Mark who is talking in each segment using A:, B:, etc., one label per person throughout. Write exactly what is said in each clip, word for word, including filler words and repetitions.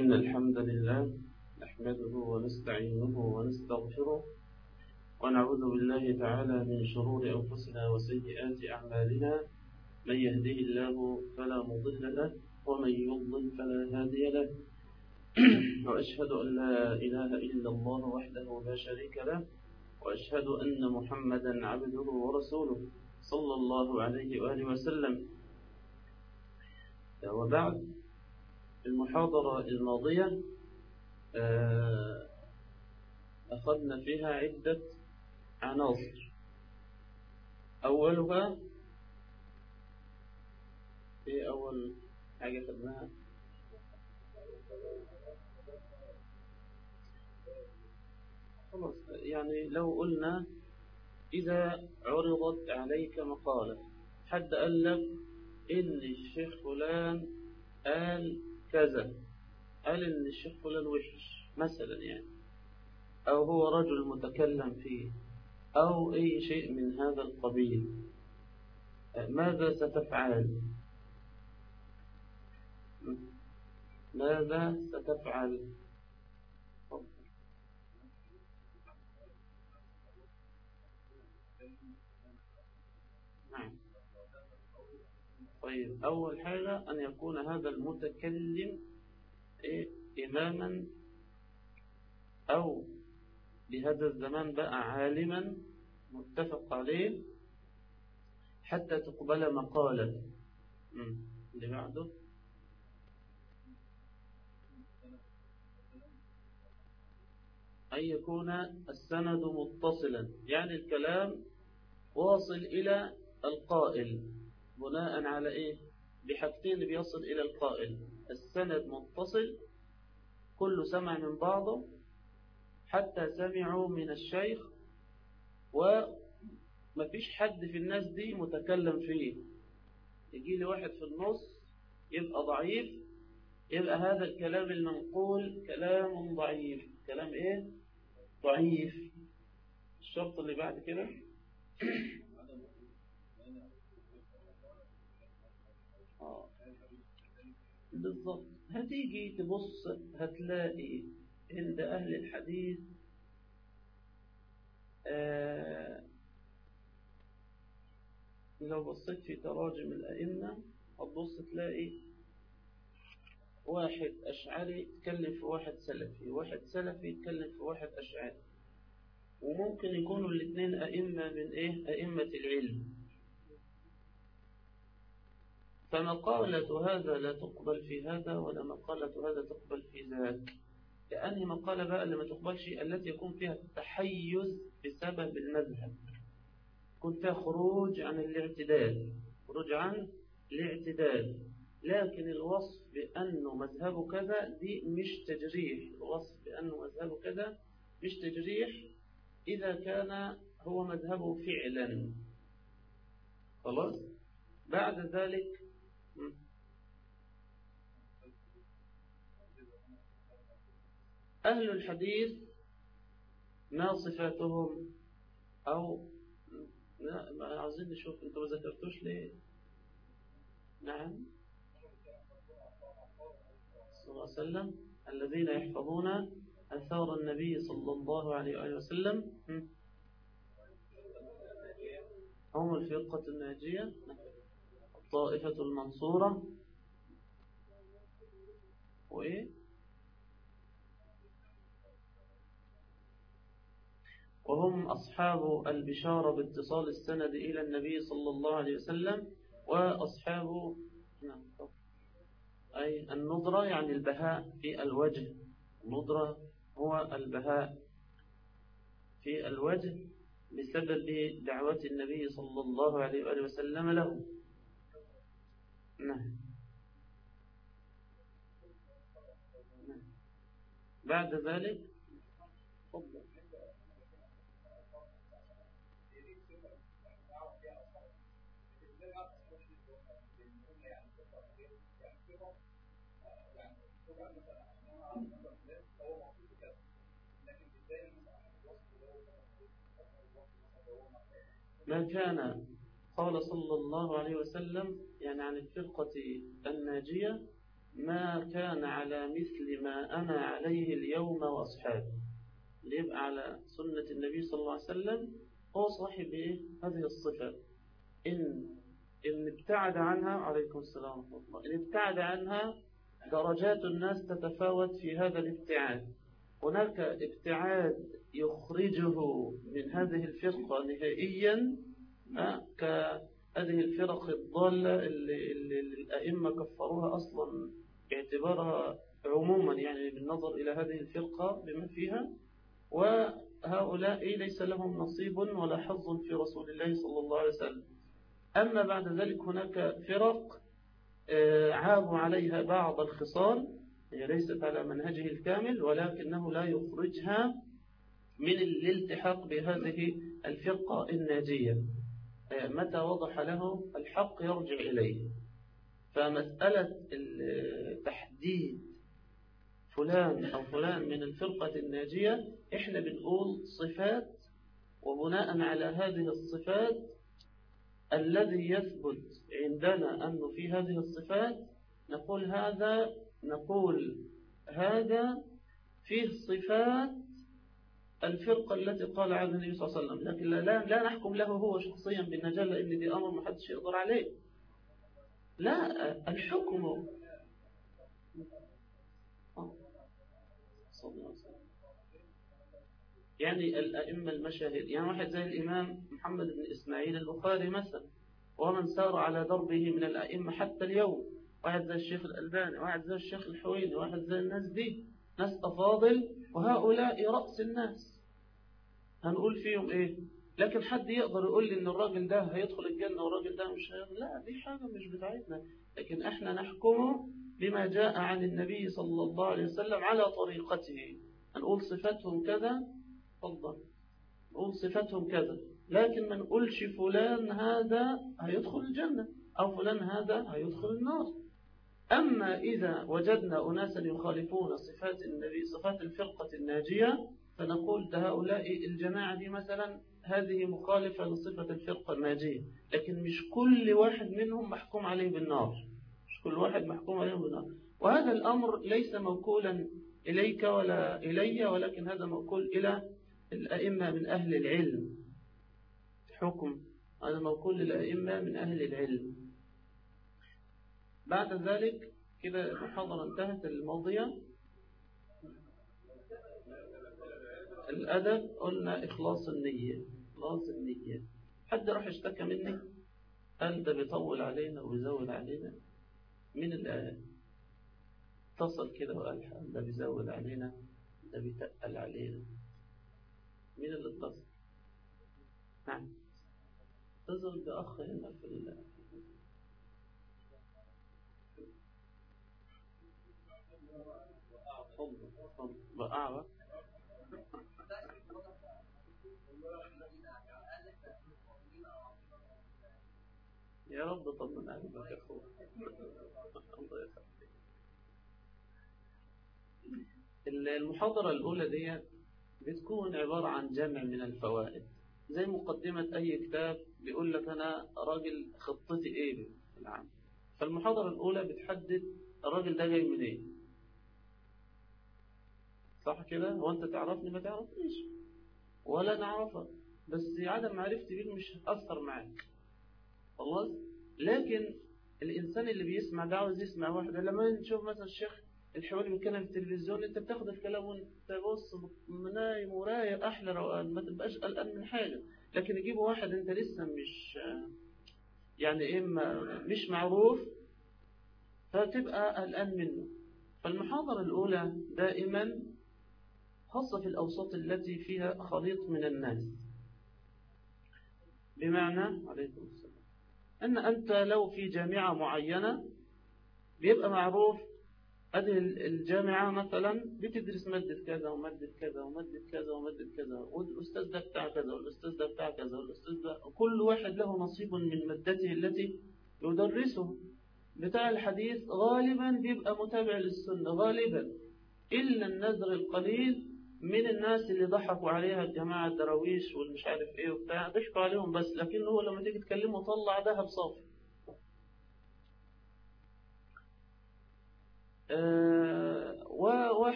A: إن الحمد لله نحمده ونستعينه ونستغفره ونعوذ بالله تعالى من شرور أنفسنا وسيئات أعمالنا. من يهده الله فلا مضل له ومن يضلل فلا هادي له. وأشهد أن لا إله إلا الله وحده لا شريك له، وأشهد أن محمدا عبده ورسوله صلى الله عليه وآله وسلم. وبعد، المحاضرة الماضية أخذنا فيها عدة عناصر. أولها في أول حاجة خدناها خلاص، يعني لو قلنا إذا عرضت عليك مقالة، حد قال لك إن الشيخ فلان قال كذا، قال إن الشيخ فلان وحش مثلا يعني، أو هو رجل متكلم فيه، أو أي شيء من هذا القبيل، ماذا ستفعل؟ ماذا ستفعل؟ نعم. طيب، أول حاجة أن يكون هذا المتكلم إيه؟ إماما، أو بهذا الزمان بقى عالما متفق عليه حتى تقبل مقالة. اللي بعده أن يكون السند متصلا، يعني الكلام واصل إلى القائل. بناء على إيه؟ بحاجتين بيصل إلى القائل: السند متصل، كل سمع من بعضه حتى سمعوا من الشيخ، وما فيش حد في الناس دي متكلم فيه. يجي لي واحد في النص يبقى ضعيف، يبقى هذا الكلام المنقول كلام ضعيف. كلام إيه؟ ضعيف. الشرط اللي بعد كده آه. بالضبط، هتيجي تبص هتلاقي عند أهل الحديث آه لو بصيت في تراجم الأئمة هتبص تلاقي واحد أشعري يتكلم في واحد سلفي، واحد سلفي يتكلم في واحد أشعري، وممكن يكونوا الاثنين أئمة من إيه؟ أئمة العلم. فمقالة هذا لا تقبل في هذا، ولا مقالة هذا تقبل في ذاك. لأنه مقالة بقى اللي ما تقبلش التي يكون فيها تحيز بسبب المذهب، يكون فيها خروج عن الاعتدال، خروج عن الاعتدال. لكن الوصف بأنه مذهبه كذا دي مش تجريح. الوصف بأنه مذهبه كذا مش تجريح إذا كان هو مذهبه فعلا. خلاص. بعد ذلك أهل الحديث ما صفاتهم؟ أو لا، ما عاوزين نشوف، أنتوا ما ذكرتوش ليه؟ نعم، صلى الله عليه وسلم: الذين يحفظون أثار النبي صلى الله عليه وآله وسلم هم الفرقة الناجية، الطائفة المنصورة، وإيه؟ وهم أصحاب البشارة باتصال السند إلى النبي صلى الله عليه وسلم، وأصحاب أي النضرة، يعني البهاء في الوجه. النضرة هو البهاء في الوجه بسبب دعوة النبي صلى الله عليه وآله وسلم له. نعم. بعد ذلك فضل. ما كان قال صلى الله عليه وسلم يعني عن الفرقة الناجية ما كان على مثل ما أنا عليه اليوم وأصحابي، اللي يبقى على سنة النبي صلى الله عليه وسلم هو صاحب إيه؟ هذه الصفة. إن إن ابتعد عنها، عليكم السلام ورحمة الله، إن ابتعد عنها درجات الناس تتفاوت في هذا الابتعاد. هناك ابتعاد يخرجه من هذه الفرقة نهائيا، كهذه الفرق الضالة اللي, اللي الأئمة كفروها أصلا باعتبارها عموما، يعني بالنظر إلى هذه الفرقة بما فيها، وهؤلاء ليس لهم نصيب ولا حظ في رسول الله صلى الله عليه وسلم. أما بعد ذلك هناك فرق عابوا عليها بعض الخصال، هي ليست على منهجه الكامل، ولكنه لا يخرجها من الالتحاق بهذه الفرقة الناجية. متى وضح له الحق يرجع إليه. فمسألة تحديد فلان أو فلان من الفرقة الناجية، إحنا بنقول صفات، وبناء على هذه الصفات الذي يثبت عندنا أنه في هذه الصفات نقول هذا نقول هذا فيه صفات الفرقة التي قال عنها النبي صلى الله عليه وسلم، لكن لا, لا نحكم له هو شخصيا بالنجاة، لأن دي أمر ما حدش يقدر عليه. لا، الحكم يعني الأئمة المشاهير، يعني واحد زي الإمام محمد بن إسماعيل البخاري مثلا، ومن سار على دربه من الأئمة حتى اليوم، واحد زي الشيخ الألباني، واحد زي الشيخ الحويني، واحد زي الناس دي، ناس أفاضل، وهؤلاء رأس الناس، هنقول فيهم إيه؟ لكن حد يقدر يقول لي إن الراجل ده هيدخل الجنة والراجل ده مش هيدخل؟ لا، دي حاجة مش بتاعتنا، لكن إحنا نحكمه بما جاء عن النبي صلى الله عليه وسلم على طريقته. هنقول صفاتهم كذا، تفضل، نقول صفاتهم كذا، لكن ما نقولش فلان هذا هيدخل الجنة أو فلان هذا هيدخل النار. أما إذا وجدنا أناسا يخالفون صفات النبي، صفات الفرقة الناجية، فنقول ده هؤلاء الجماعة دي مثلا هذه مخالفة لصفة الفرقة الناجية، لكن مش كل واحد منهم محكوم عليه بالنار، مش كل واحد محكوم عليه بالنار. وهذا الأمر ليس موكولا إليك ولا إلي، ولكن هذا موكول إلى الأئمة من أهل العلم. حكم هذا موكول للأئمة من أهل العلم. بعد ذلك كده المحاضرة انتهت الماضية. الأدب قلنا إخلاص النية، إخلاص النية. حد راح اشتكى مني قال ده بيطول علينا وبيزود علينا، من اللي اتصل كده وقال ده بيزود علينا، ده بيتقل علينا؟ مين اللي اتصل؟ نعم، اتصل بأخ هنا في ال بقى يا رب طمن قلبك يا اخويا. الله يخليك. المحاضرة الأولى دي بتكون عبارة عن جمع من الفوائد، زي مقدمة أي كتاب بيقول لك أنا راجل خطتي إيه في العام. فالمحاضرة الأولى بتحدد الراجل ده جاي من إيه، صح كده؟ وأنت تعرفني ما تعرفنيش ولا نعرفك، بس عدم معرفتي بيه مش هتأثر معاك خلاص. لكن الإنسان اللي بيسمع ده عاوز يسمع واحدة. لما نشوف مثلا الشيخ الحوالي بيتكلم في التلفزيون، انت بتاخد الكلام وانت بص نايم ورايق احلى روقان، ما تبقاش قلقان من حاجه. لكن يجيبوا واحد انت لسه مش يعني ايه مش معروف، فتبقى قلقان منه. فالمحاضره الاولى دائما خاصه في الاوساط التي فيها خليط من الناس، بمعنى عليكم السلام ان انت لو في جامعه معينه بيبقى معروف هذه الجامعة مثلا بتدرس مادة كذا ومادة كذا ومادة كذا ومادة كذا، والأستاذ ده بتاع كذا والأستاذ ده بتاع كذا والأستاذ ده، كل واحد له نصيب من مادته التي يدرسه. بتاع الحديث غالبا بيبقى متابع للسنة غالبا، إلا النذر القليل من الناس اللي ضحكوا عليها الجماعة الدراويش والمش عارف إيه وبتاع، ضحكوا عليهم بس، لكن هو لما تيجي تكلمه طلع ذهب صافي.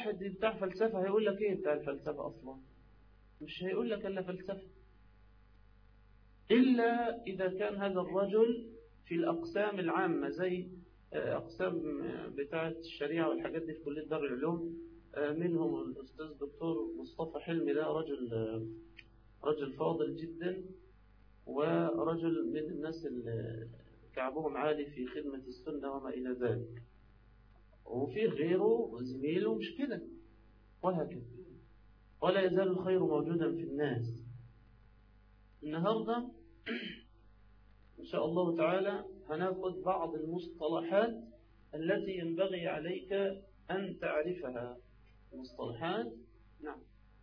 A: واحد بتاع فلسفة هيقول لك إيه بتاع الفلسفة أصلا؟ مش هيقول لك إلا فلسفة، إلا إذا كان هذا الرجل في الأقسام العامة زي أقسام بتاعة الشريعة والحاجات دي في كلية دار العلوم. منهم الأستاذ الدكتور مصطفى حلمي، ده رجل رجل فاضل جدا، ورجل من الناس اللي كعبهم عالي في خدمة السنة وما إلى ذلك. وفي غيره زميله مش كده، وهكذا. ولا يزال الخير موجودا في الناس. النهاردة إن شاء الله تعالى هناخد بعض المصطلحات التي ينبغي عليك أن تعرفها. المصطلحات، نعم.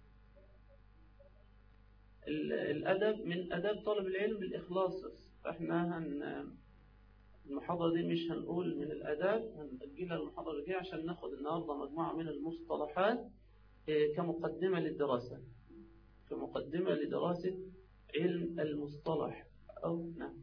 A: الأدب، من أداب طالب العلم الإخلاص. احنا هن المحاضرة دي مش هنقول من الأداب، هنأجلها المحاضرة الجاية عشان ناخد النهاردة مجموعة من المصطلحات كمقدمة للدراسة، كمقدمة لدراسة علم المصطلح. أو نعم،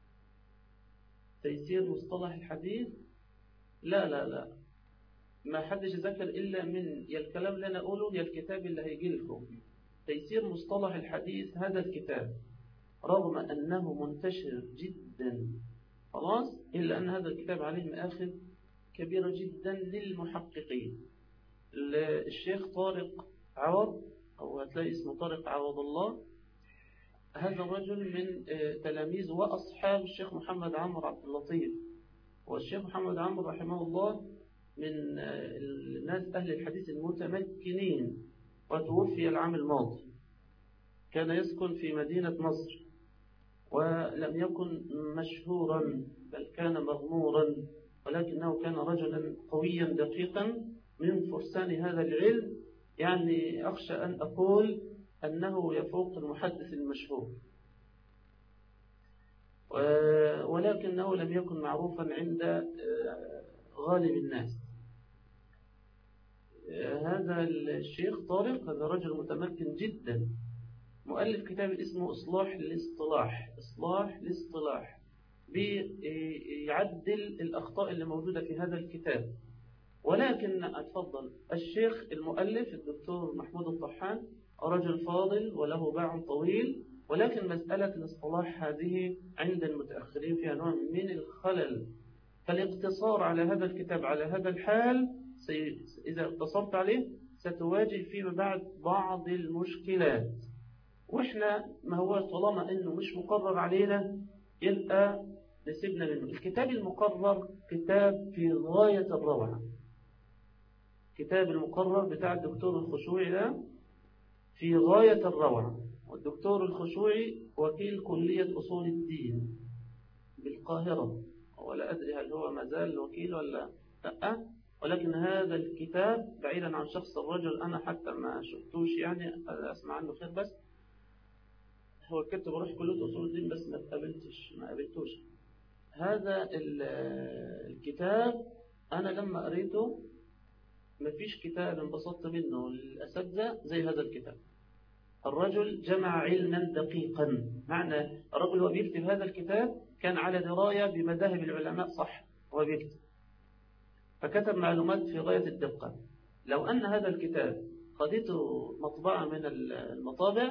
A: تيسير مصطلح الحديث. لا لا لا، ما حدش ذكر إلا من يا الكلام اللي أنا أقوله يا الكتاب اللي هيجي لكم. تيسير مصطلح الحديث هذا الكتاب رغم أنه منتشر جدا خلاص، إلا أن هذا الكتاب عليه مآخذ كبيرة جدا للمحققين. الشيخ طارق عوض، أو هتلاقي اسمه طارق عوض الله، هذا الرجل من تلاميذ وأصحاب الشيخ محمد عمرو عبد اللطيف. والشيخ محمد عمرو رحمه الله من الناس أهل الحديث المتمكنين، وتوفي العام الماضي. كان يسكن في مدينة نصر، ولم يكن مشهورا بل كان مغمورا، ولكنه كان رجلا قويا دقيقا من فرسان هذا العلم. يعني أخشى أن أقول أنه يفوق المحدث المشهور، ولكنه لم يكن معروفا عند غالب الناس. هذا الشيخ طارق هذا رجل متمكن جدا، مؤلف كتاب اسمه إصلاح الاصطلاح. إصلاح الاصطلاح بيعدل الأخطاء اللي موجودة في هذا الكتاب. ولكن أتفضل الشيخ المؤلف الدكتور محمود الطحان رجل فاضل وله باع طويل، ولكن مسألة الاصطلاح هذه عند المتأخرين فيها نوع من الخلل. فالاقتصار على هذا الكتاب على هذا الحال إذا اقتصرت عليه ستواجه فيما بعد بعض المشكلات. وإحنا ما هو طالما إنه مش مقرر علينا يبقى نسيبنا منه. الكتاب المقرر كتاب في غاية الروعة، كتاب المقرر بتاع الدكتور الخشوعي ده في غاية الروعة. والدكتور الخشوعي وكيل كلية أصول الدين بالقاهرة، ولا أدري هل هو مازال وكيل ولا لا، ولكن هذا الكتاب بعيدا عن شخص الرجل أنا حتى ما شفتوش، يعني أسمع عنه خير، بس هو كنت بروح كلية أصول الدين بس ما قابلتش ما قابلتوش. هذا الكتاب أنا لما قريته ما فيش كتاب انبسطت منه للأساتذة زي هذا الكتاب. الرجل جمع علما دقيقا، معنى الرجل هو بيكتب هذا الكتاب كان على دراية بمذاهب العلماء صح هو بيكتب، فكتب معلومات في غاية الدقة. لو أن هذا الكتاب خدته مطبعة من المطابع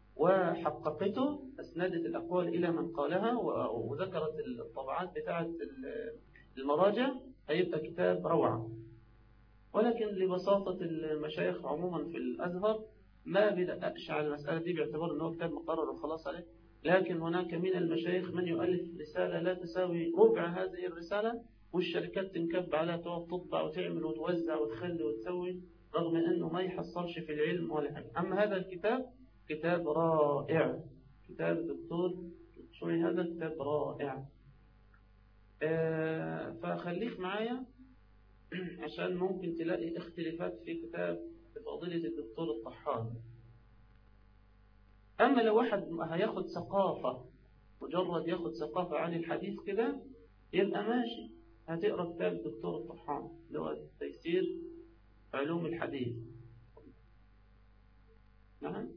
A: وحققته أسندت الأقوال إلى من قالها وذكرت الطبعات بتاعة المراجع هيبقى كتاب روعة. ولكن لبساطة المشايخ عموما في الأزهر ما بيدققش على المسألة دي باعتبار أنه كتاب مقرر وخلاص عليه. لكن هناك من المشايخ من يؤلف رسالة لا تساوي ربع هذه الرسالة، والشركات تنكب عليها تقعد تطبع وتعمل وتوزع وتخلي وتسوي، رغم أنه ما يحصلش في العلم ولا حاجة. أما هذا الكتاب كتاب رائع، كتاب الدكتور شوي، هذا كتاب رائع. آه فخليك معايا عشان ممكن تلاقي اختلافات في كتاب فضيلة الدكتور الطحان. أما لو واحد هياخد ثقافة مجرد ياخد ثقافة عن الحديث كده يبقى ماشي، هتقرأ كتاب الدكتور الطحان اللي هو تيسير علوم الحديث. نعم،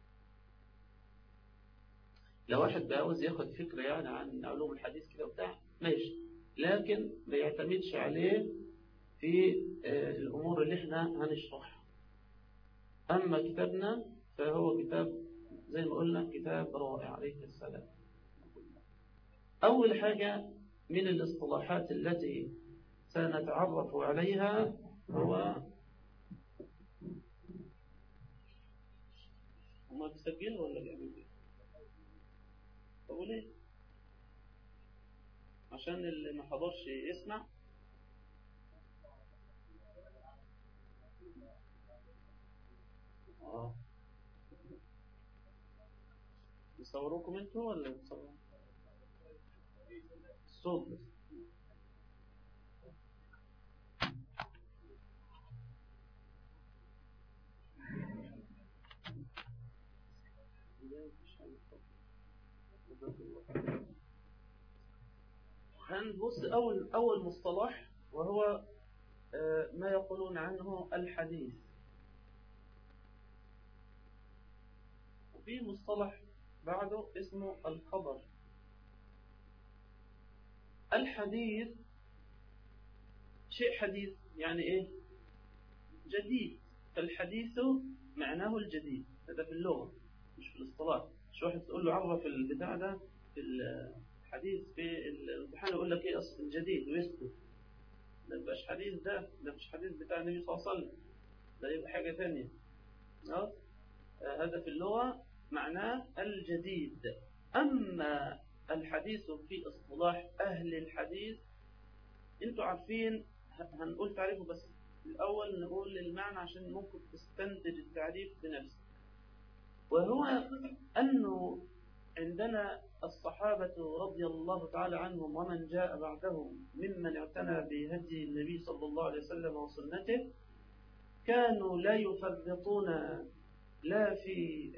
A: لو واحد بيعوز ياخد فكرة يعني عن علوم الحديث كده وبتاع ماشي، لكن ما يعتمدش عليه في الأمور اللي احنا هنشرحها. أما كتابنا فهو كتاب زي ما قلنا كتاب رائع عليه السلام. أول حاجة من الاصطلاحات التي سنتعرف عليها هو ما تسجل ولا بيعمل ايه؟ أقول ايه؟ عشان اللي ما حضرش يسمع. اه يصوروكم انتوا ولا يصوروا الصوت بس؟ هنبص أول أول مصطلح وهو ما يقولون عنه الحديث. وفي مصطلح بعده اسمه الخبر. الحديث شيء حديث يعني إيه؟ جديد. فالحديث معناه الجديد، هذا في اللغة مش في الاصطلاح. مش واحد تقول له عرف البتاع ده في الحديث في الامتحان يقول لك ايه اصل الجديد ويسكت. ده مبقاش حديث، ده ده مش حديث بتاع النبي صلى الله عليه وسلم، ده يبقى حاجة ثانية. اه هذا في اللغة معناه الجديد. أما الحديث في اصطلاح أهل الحديث انتوا عارفين، هنقول تعريفه بس الأول نقول المعنى عشان ممكن تستنتج التعريف بنفسك. وهو أنه عندنا الصحابة رضي الله تعالى عنهم ومن جاء بعدهم ممن اعتنى بهدي النبي صلى الله عليه وسلم وسنته كانوا لا يفرطون لا في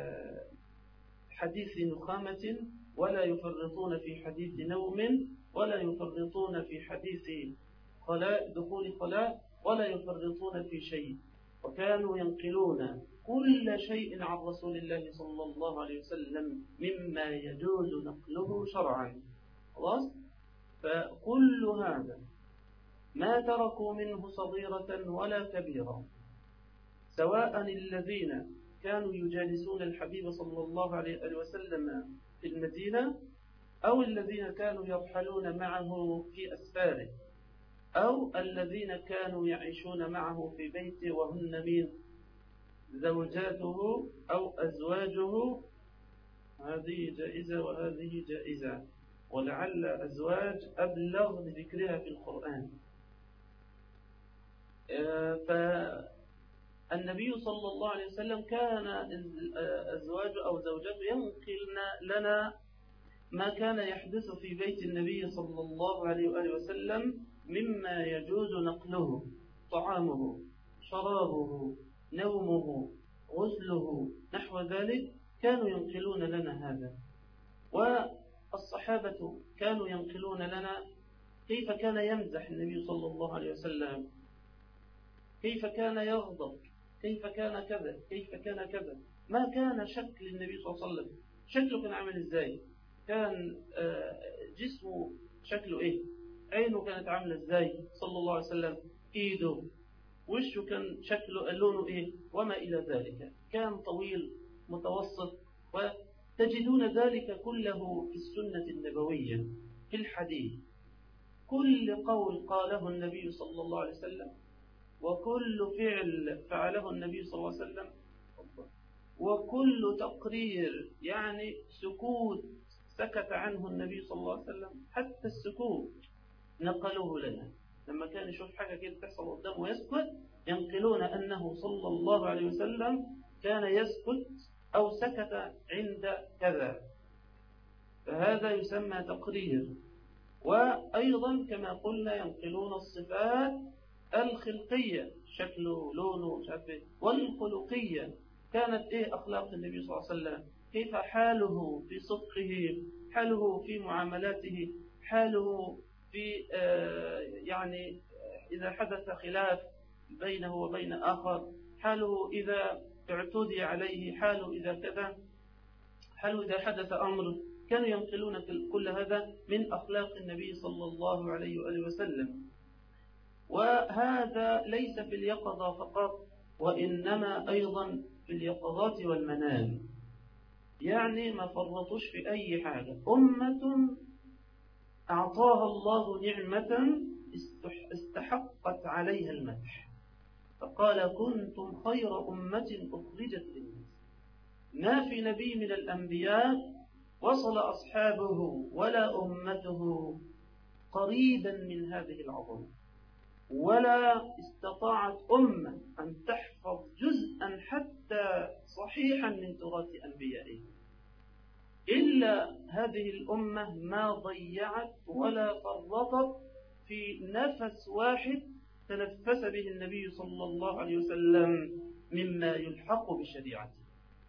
A: حديث نخامة ولا يفرطون في حديث نوم ولا يفرطون في حديث خلاء دخول خلاء ولا يفرطون في شيء، وكانوا ينقلون كل شيء عن رسول الله صلى الله عليه وسلم مما يجوز نقله شرعا. خلاص؟ فكل هذا ما تركوا منه صغيرة ولا كبيرة، سواء الذين كانوا يجالسون الحبيب صلى الله عليه وسلم في المدينة أو الذين كانوا يرحلون معه في أسفاره أو الذين كانوا يعيشون معه في بيته وهن من زوجاته أو أزواجه. هذه جائزة وهذه جائزة، ولعل أزواج أبلغ لذكرها في القرآن. فالنبي صلى الله عليه وسلم كان أزواجه أو زوجاته ينقلن لنا ما كان يحدث في بيت النبي صلى الله عليه وآله وسلم مما يجوز نقله، طعامه، شرابه، نومه، غسله، نحو ذلك، كانوا ينقلون لنا هذا. والصحابة كانوا ينقلون لنا كيف كان يمزح النبي صلى الله عليه وسلم، كيف كان يغضب، كيف كان كذا، كيف كان كذا، ما كان شكل النبي صلى الله عليه وسلم، شكله كان عامل ازاي، كان جسمه شكله ايه، عينه كانت عاملة ازاي صلى الله عليه وسلم، ايده، وشه كان شكله لونه ايه، وما الى ذلك. كان طويل متوسط، وتجدون ذلك كله في السنة النبوية في الحديث. كل قول قاله النبي صلى الله عليه وسلم وكل فعل فعله النبي صلى الله عليه وسلم وكل تقرير يعني سكوت سكت عنه النبي صلى الله عليه وسلم، حتى السكوت نقلوه لنا. لما كان يشوف حاجة كده تحصل قدامه ويسكت، ينقلون أنه صلى الله عليه وسلم كان يسكت أو سكت عند كذا، فهذا يسمى تقرير. وأيضا كما قلنا ينقلون الصفات الخلقية، شكله، لونه، شكله، والخلقية. كانت إيه أخلاق النبي صلى الله عليه وسلم، كيف حاله في صدقه، حاله في معاملاته، حاله في آه يعني إذا حدث خلاف بينه وبين آخر، حاله إذا اعتدي عليه، حاله إذا كذا، حاله إذا حدث أمر. كانوا ينقلون كل هذا من أخلاق النبي صلى الله عليه وآله وسلم. وهذا ليس في اليقظة فقط، وإنما أيضا في اليقظات والمنام. يعني ما فرطوش في أي حاجة. أمة أعطاها الله نعمة استحقت عليها المدح، فقال كنتم خير أمة أخرجت للناس. ما في نبي من الأنبياء وصل أصحابه ولا أمته قريبا من هذه العظمة، ولا استطاعت أمة أن تحفظ جزءا حتى صحيحا من تراث أنبيائه إلا هذه الأمة ما ضيعت ولا فرطت في نفس واحد تنفس به النبي صلى الله عليه وسلم مما يلحق بشريعته.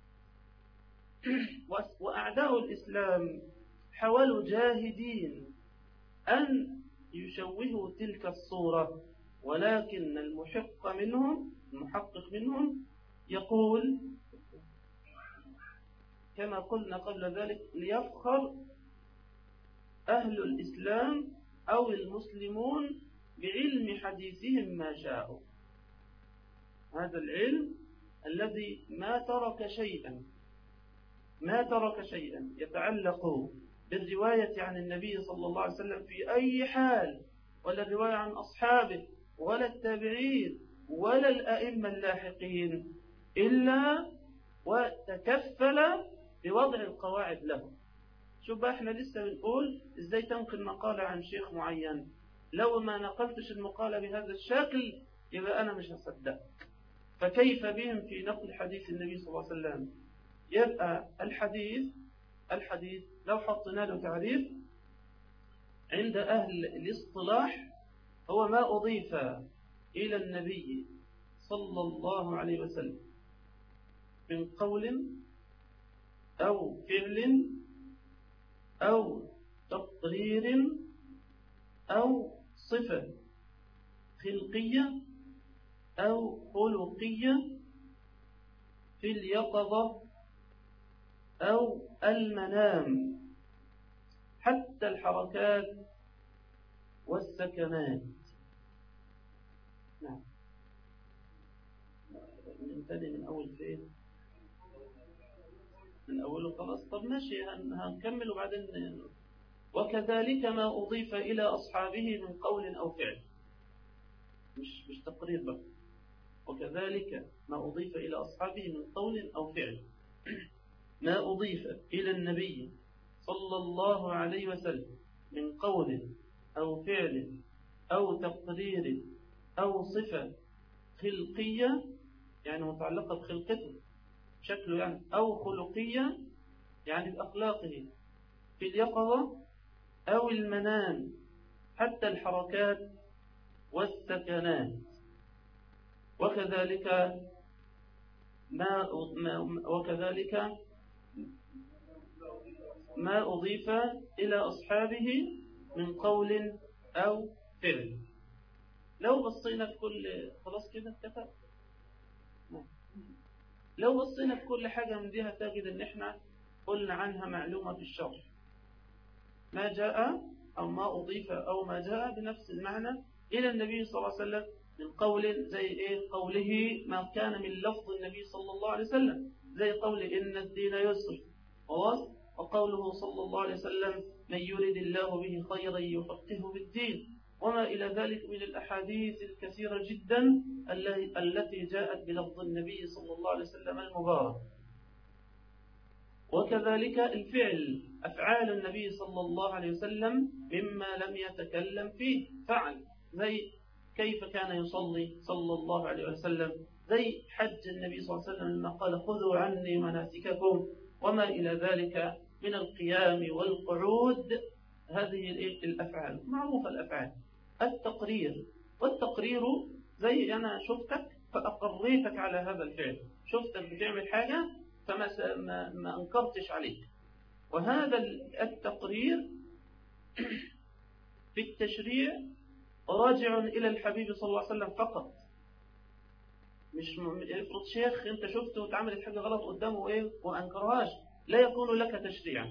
A: وأعداء الإسلام حاولوا جاهدين أن يشوهوا تلك الصورة، ولكن المحق منهم المحقق منهم يقول كما قلنا قبل ذلك: ليفخر أهل الإسلام أو المسلمون بعلم حديثهم ما شاءوا. هذا العلم الذي ما ترك شيئا ما ترك شيئا يتعلق بالرواية عن النبي صلى الله عليه وسلم في أي حال، ولا الرواية عن أصحابه ولا التابعين ولا الأئمة اللاحقين، إلا وتكفل بوضع القواعد له. شوف بقى، احنا لسه بنقول ازاي تنقل مقالة عن شيخ معين، لو ما نقلتش المقالة بهذا الشكل يبقى أنا مش هصدق، فكيف بهم في نقل حديث النبي صلى الله عليه وسلم؟ يبقى الحديث الحديث لو حطينا له تعريف عند أهل الاصطلاح هو ما أضيف إلى النبي صلى الله عليه وسلم من قول أو فعل أو تقرير أو صفة خلقية أو خلقية في اليقظة أو المنام، حتى الحركات والسكنات. نعم، نبتدي من أول فين؟ من أوله خلاص. طب ماشي، هنكمل وبعدين. وكذلك ما أضيف إلى أصحابه من قول أو فعل، مش مش تقرير بقى. وكذلك ما أضيف إلى أصحابه من قول أو فعل، ما أضيف إلى النبي صلى الله عليه وسلم من قول أو فعل أو تقرير أو صفة خلقية يعني متعلقة بخلقته شكله يعني، أو خلقية يعني بأخلاقه في اليقظة أو المنام، حتى الحركات والسكنات. وكذلك ما وكذلك ما أضيف إلى أصحابه من قول أو فعل. لو بصينا في كل خلاص كده كفى. لو بصينا في كل حاجة من دي هتجد ان احنا قلنا عنها معلومة في الشرح، ما جاء أو ما أضيف أو ما جاء بنفس المعنى إلى النبي صلى الله عليه وسلم من قول، زي إيه؟ قوله ما كان من لفظ النبي صلى الله عليه وسلم، زي قول إن الدين يسر، خلاص. وقوله صلى الله عليه وسلم من يريد الله به خيرا يفقهه بالدين، وما إلى ذلك من الأحاديث الكثيرة جدا التي جاءت بلفظ النبي صلى الله عليه وسلم المبارك. وكذلك الفعل، أفعال النبي صلى الله عليه وسلم مما لم يتكلم فيه فعل، زي كيف كان يصلي صلى الله عليه وسلم، زي حج النبي صلى الله عليه وسلم لما قال خذوا عني مناسككم، وما إلى ذلك من القيام والقعود. هذه الأفعال معروفة. الأفعال التقرير، والتقرير زي أنا شفتك فأقريتك على هذا الفعل، شفتك بتعمل حاجة فما ما, ما أنكرتش عليك. وهذا التقرير في التشريع راجع إلى الحبيب صلى الله عليه وسلم فقط. مش افرض شيخ أنت شفته وتعملت حاجة غلط قدامه إيه وأنكرهاش، لا يكون لك تشريعا،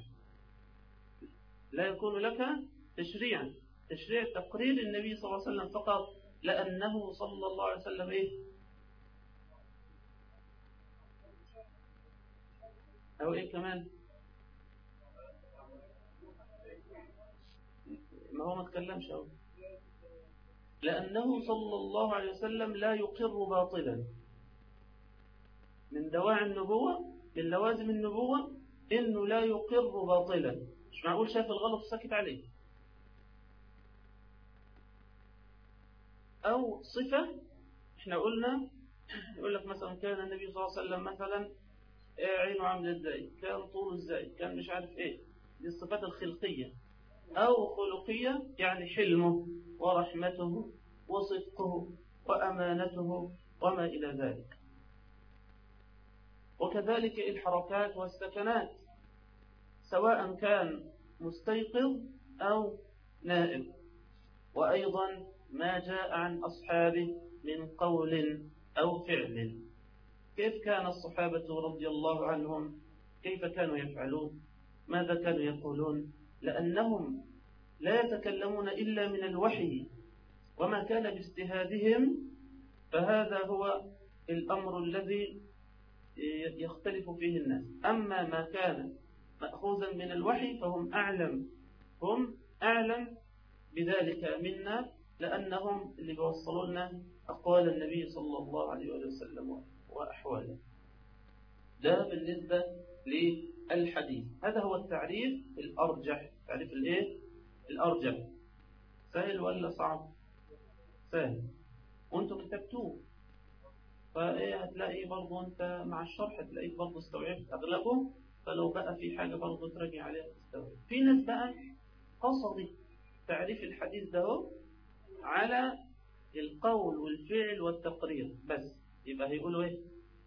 A: لا يكون لك تشريعا. تشريع تقرير النبي صلى الله عليه وسلم فقط لأنه صلى الله عليه وسلم إيه؟ أو إيه كمان؟ ما هو ما تكلمش أو لأنه صلى الله عليه وسلم لا يقر باطلا. من دواعي النبوة، من لوازم النبوة إنه لا يقر باطلا. مش معقول شاف الغلط وسكت عليه. أو صفة، إحنا قلنا يقول لك مثلا كان النبي صلى الله عليه وسلم مثلا عينه عامل ازاي، كان طوله ازاي، كان مش عارف ايه، دي الصفات الخلقية. أو خلقية يعني حلمه ورحمته وصدقه وأمانته وما إلى ذلك. وكذلك الحركات والسكنات، سواء كان مستيقظ أو نائم. وأيضا ما جاء عن أصحابه من قول أو فعل. كيف كان الصحابة رضي الله عنهم، كيف كانوا يفعلون، ماذا كانوا يقولون؟ لأنهم لا يتكلمون إلا من الوحي، وما كان باجتهادهم فهذا هو الأمر الذي يختلف فيه الناس. أما ما كان مأخوذا من الوحي فهم أعلم، هم أعلم بذلك منا، لأنهم اللي بيوصلوا لنا أقوال النبي صلى الله عليه وسلم وأحواله. ده بالنسبة للحديث. هذا هو التعريف الأرجح. تعريف الإيه؟ الأرجح. سهل ولا صعب؟ سهل، وانتوا كتبتوه، فايه هتلاقي برضو انت مع الشرح هتلاقيك برضو استوعبت أغلبه، فلو بقى في حاجة برضو تراجع عليها تستوعب. في ناس بقى قصدت تعريف الحديث ده على القول والفعل والتقرير بس، يبقى هيقولوا ايه؟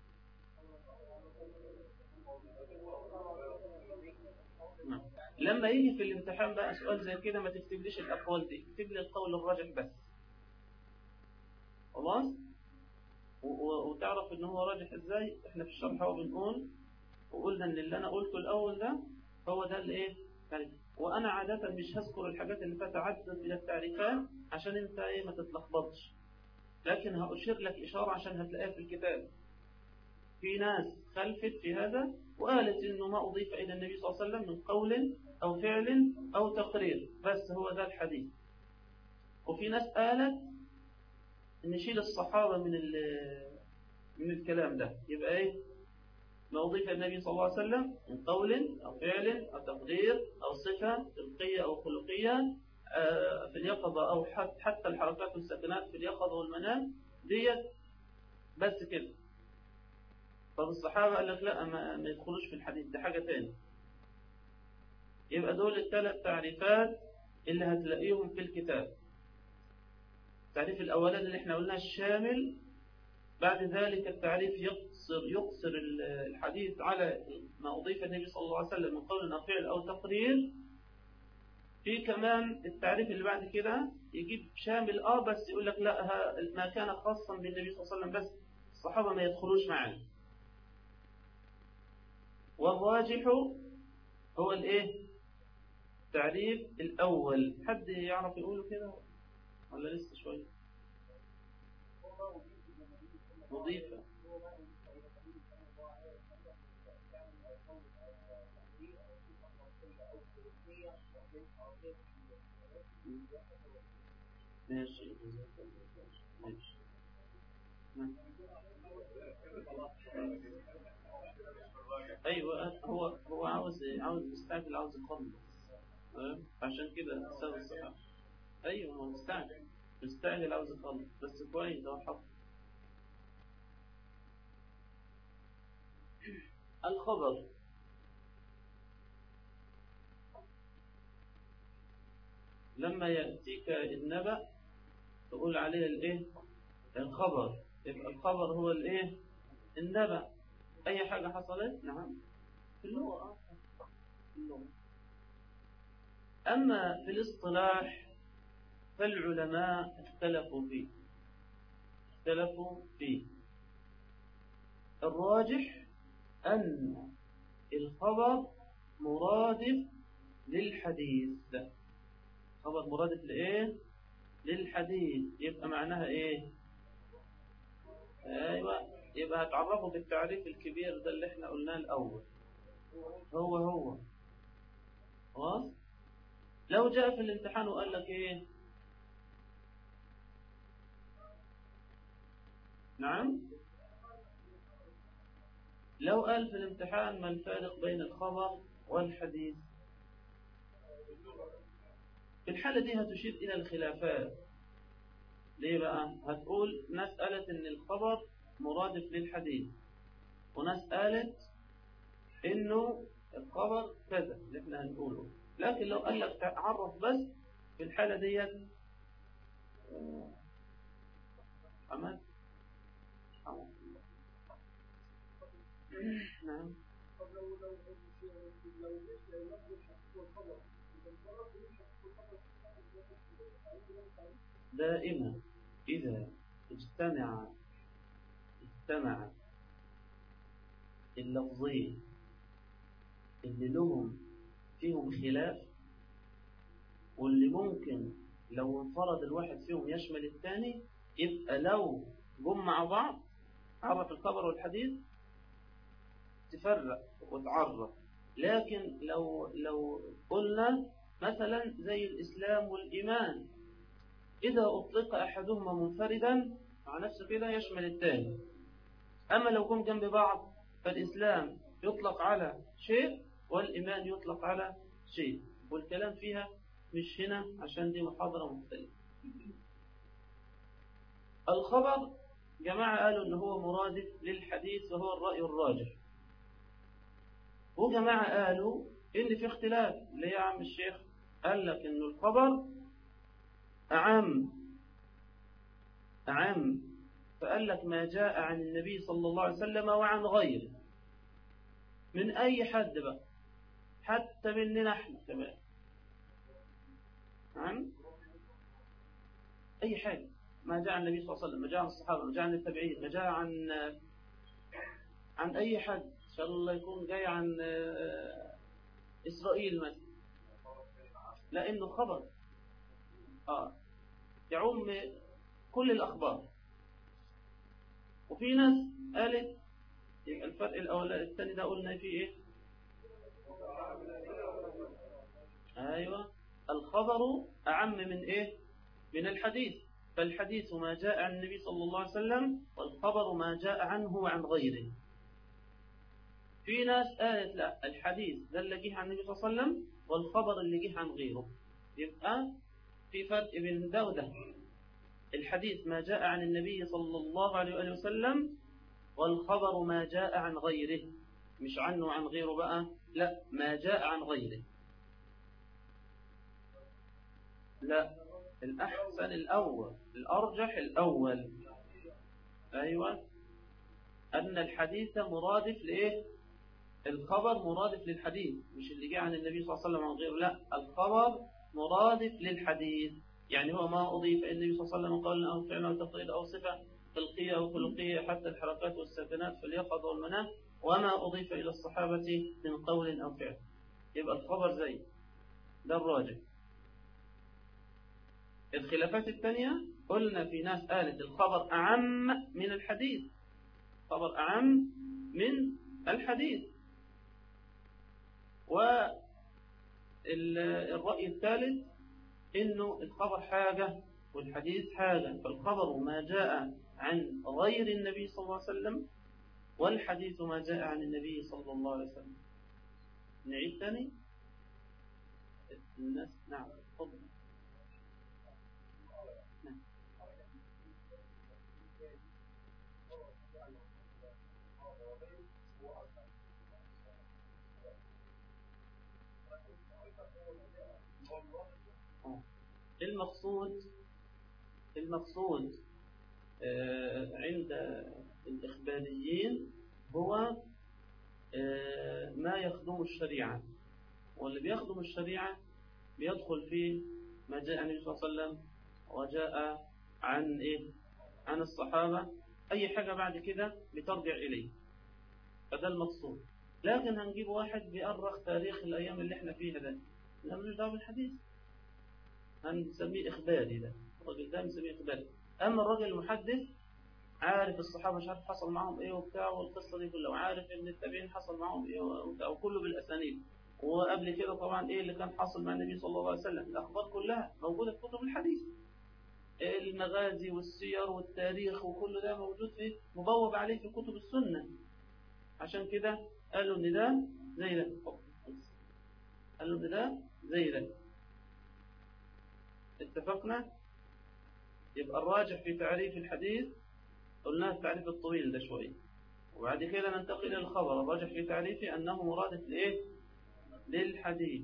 A: لما يجي في الامتحان بقى سؤال زي كده ما تكتبليش الأقوال دي، اكتب لي القول الراجح بس. خلاص؟ وتعرف ان هو راجح ازاي. احنا في الشرح هو بنقول وقلنا ان اللي انا قلته الاول ده هو ده الايه يعني. وانا عادة مش هذكر الحاجات اللي فتعدت الى التعريفات عشان انت ايه ما تتلخبطش، لكن هأشير لك اشارة عشان هتلاقيها في الكتاب. في ناس خلفت في هذا وقالت انه ما اضيف الى النبي صلى الله عليه وسلم من قول او فعل او تقرير بس هو ده الحديث. وفي ناس قالت نشيل الصحابة من من الكلام ده، يبقى ايه؟ ما أضيف النبي صلى الله عليه وسلم من قول أو فعل أو تقدير أو صفة خلقية أو خلقية في اليقظة أو حتى الحركات والسكنات في اليقظة والمنام ديت بس كده. طب الصحابة قال لك لا ما, ما يدخلوش في الحديث ده، حاجة تاني. يبقى دول الثلاث تعريفات اللي هتلاقيهم في الكتاب. التعريف الأولاني اللي احنا قلناه الشامل. بعد ذلك التعريف يقصر يقصر الحديث على ما أضيف النبي صلى الله عليه وسلم من قول أو فعل أو تقرير. في كمان التعريف اللي بعد كده يجيب شامل آه بس يقول لك لا ما كان خاصا بالنبي صلى الله عليه وسلم بس الصحابة ما يدخلوش معاه. والراجح هو الايه؟ التعريف الأول. حد يعرف يقوله كده ولا لسه شوية؟ مضيفة. ماشي ماشي. ايوه هو هو عاوز عاوز مستعجل، عاوز يخلص عشان كده ساب الصحة. ايوه هو مستعجل مستعجل عاوز يخلص بس كويس هو حط الخبر. لما يأتيك النبأ تقول عليه الايه؟ الخبر. يبقى الخبر هو الايه؟ النبأ. اي حاجة حصلت نعم في اللغة. في اللغة. اما في الاصطلاح فالعلماء اختلفوا فيه اختلفوا فيه الراجح أن الخبر مرادف للحديث. خبر مرادف لإيه؟ للحديث يبقى معناها ايه؟ ايوه، يبقى هتعرفه بالتعريف الكبير ده اللي احنا قلناه الاول. هو هو خلاص. لو جاء في الامتحان وقال لك ايه؟ نعم، لو قال في الامتحان ما الفارق بين الخبر والحديث، في الحالة دي هتشير إلى الخلافات. ليه بقى؟ هتقول ناس قالت إن الخبر مرادف للحديث، وناس قالت إنه الخبر كذا اللي احنا هنقوله. لكن لو قال لك تعرف بس في الحالة ديت عمل نعم. دائما إذا اجتمع اجتمع اللفظين اللي لهم فيهم خلاف، واللي ممكن لو انفرد الواحد فيهم يشمل الثاني، يبقى لو جم مع بعض عرف الخبر والحديث تفرق وتعرف. لكن لو لو قلنا مثلا زي الإسلام والإيمان، إذا أطلق أحدهما منفردا مع نفسه كده يشمل الثاني. أما لو كن جنب بعض فالإسلام يطلق على شيء والإيمان يطلق على شيء، والكلام فيها مش هنا عشان دي محاضرة مختلفة. الخبر جماعة قالوا إن هو مرادف للحديث وهو الرأي الراجح، وجماعة قالوا إن في اختلاف. ليه يا عم الشيخ؟ قال لك إن الخبر أعم أعم فقال لك ما جاء عن النبي صلى الله عليه وسلم وعن غيره من أي حد بقى، حتى مننا احنا كمان، عن أي حاجة. ما جاء عن النبي صلى الله عليه وسلم، ما جاء عن الصحابة، ما جاء عن التابعين، ما جاء عن عن أي حد، إن شاء الله يكون جاي عن إسرائيل مثلا، لأنه خبر آه يعم كل الأخبار. وفي ناس قالت الفرق الأول الثاني ده قلنا فيه إيه؟ أيوة، الخبر أعم من إيه؟ من الحديث. فالحديث ما جاء عن النبي صلى الله عليه وسلم، والخبر ما جاء عنه وعن غيره. في ناس قالت لا، الحديث ده اللي جه عن النبي صلى الله عليه وسلم، والخبر اللي جه عن غيره. يبقى في فرق بين ده وده. الحديث ما جاء عن النبي صلى الله عليه وآله وسلم، والخبر ما جاء عن غيره، مش عنه عن غيره بقى، لا، ما جاء عن غيره. لا، الأحسن الأول، الأرجح الأول. أيوة، أن الحديث مرادف لإيه؟ الخبر مرادف للحديث، مش اللي جاء عن النبي صلى الله عليه وسلم عن غيره، لا، الخبر مرادف للحديث. يعني هو ما أضيف إلى النبي صلى الله عليه وسلم قولا أو فعلا أو تقرير أو صفة خلقية أو خلقية، حتى الحركات والسكنات في اليقظة والمنام، وما أضيف إلى الصحابة من قول أو فعل. يبقى الخبر زي ده الراجح. الخلافات الثانية قلنا في ناس قالت الخبر أعم من الحديث، خبر أعم من الحديث. والرأي الثالث إنه الخبر حاجة والحديث حاجة، فالخبر ما جاء عن غير النبي صلى الله عليه وسلم، والحديث ما جاء عن النبي صلى الله عليه وسلم. نعيد ثاني الناس. نعم، تفضل. نعم. المقصود المقصود عند الإخباريين هو ما يخدم الشريعة، واللي بيخدم الشريعة بيدخل في ما جاء عن النبي صلى الله عليه وسلم وجاء عن إيه؟ عن الصحابة. أي حاجة بعد كده بترجع إليه، فده المقصود. لكن هنجيب واحد بيأرخ تاريخ الأيام اللي احنا فيها ده، لا ملوش دعوة بالحديث، هنسميه إخباري ده. الراجل ده مسميه اعتبار. أما الراجل المحدث عارف الصحابة مش عارف حصل معهم إيه وبتاع والقصة دي كلها، وعارف إن التابعين حصل معهم إيه وبتاع، وكله بالأسانيد. وقبل كده طبعا إيه اللي كان حاصل مع النبي صلى الله عليه وسلم، الأخبار كلها موجودة في كتب الحديث، المغازي والسير والتاريخ وكل ده موجود فيه، مبوب عليه في كتب السنة. عشان كده قالوا إن ده زي ده، قالوا إن ده زي ده. اتفقنا؟ يبقى الراجح في تعريف الحديث قلنا التعريف الطويل ده شوية، وبعد كده ننتقل إلى الخبر. الراجح في تعريفه أنه مرادف لإيه؟ للحديث.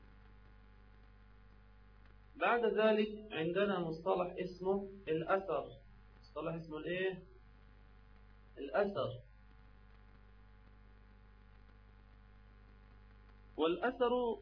A: بعد ذلك عندنا مصطلح اسمه الأثر. مصطلح اسمه الإيه؟ الأثر. والأثر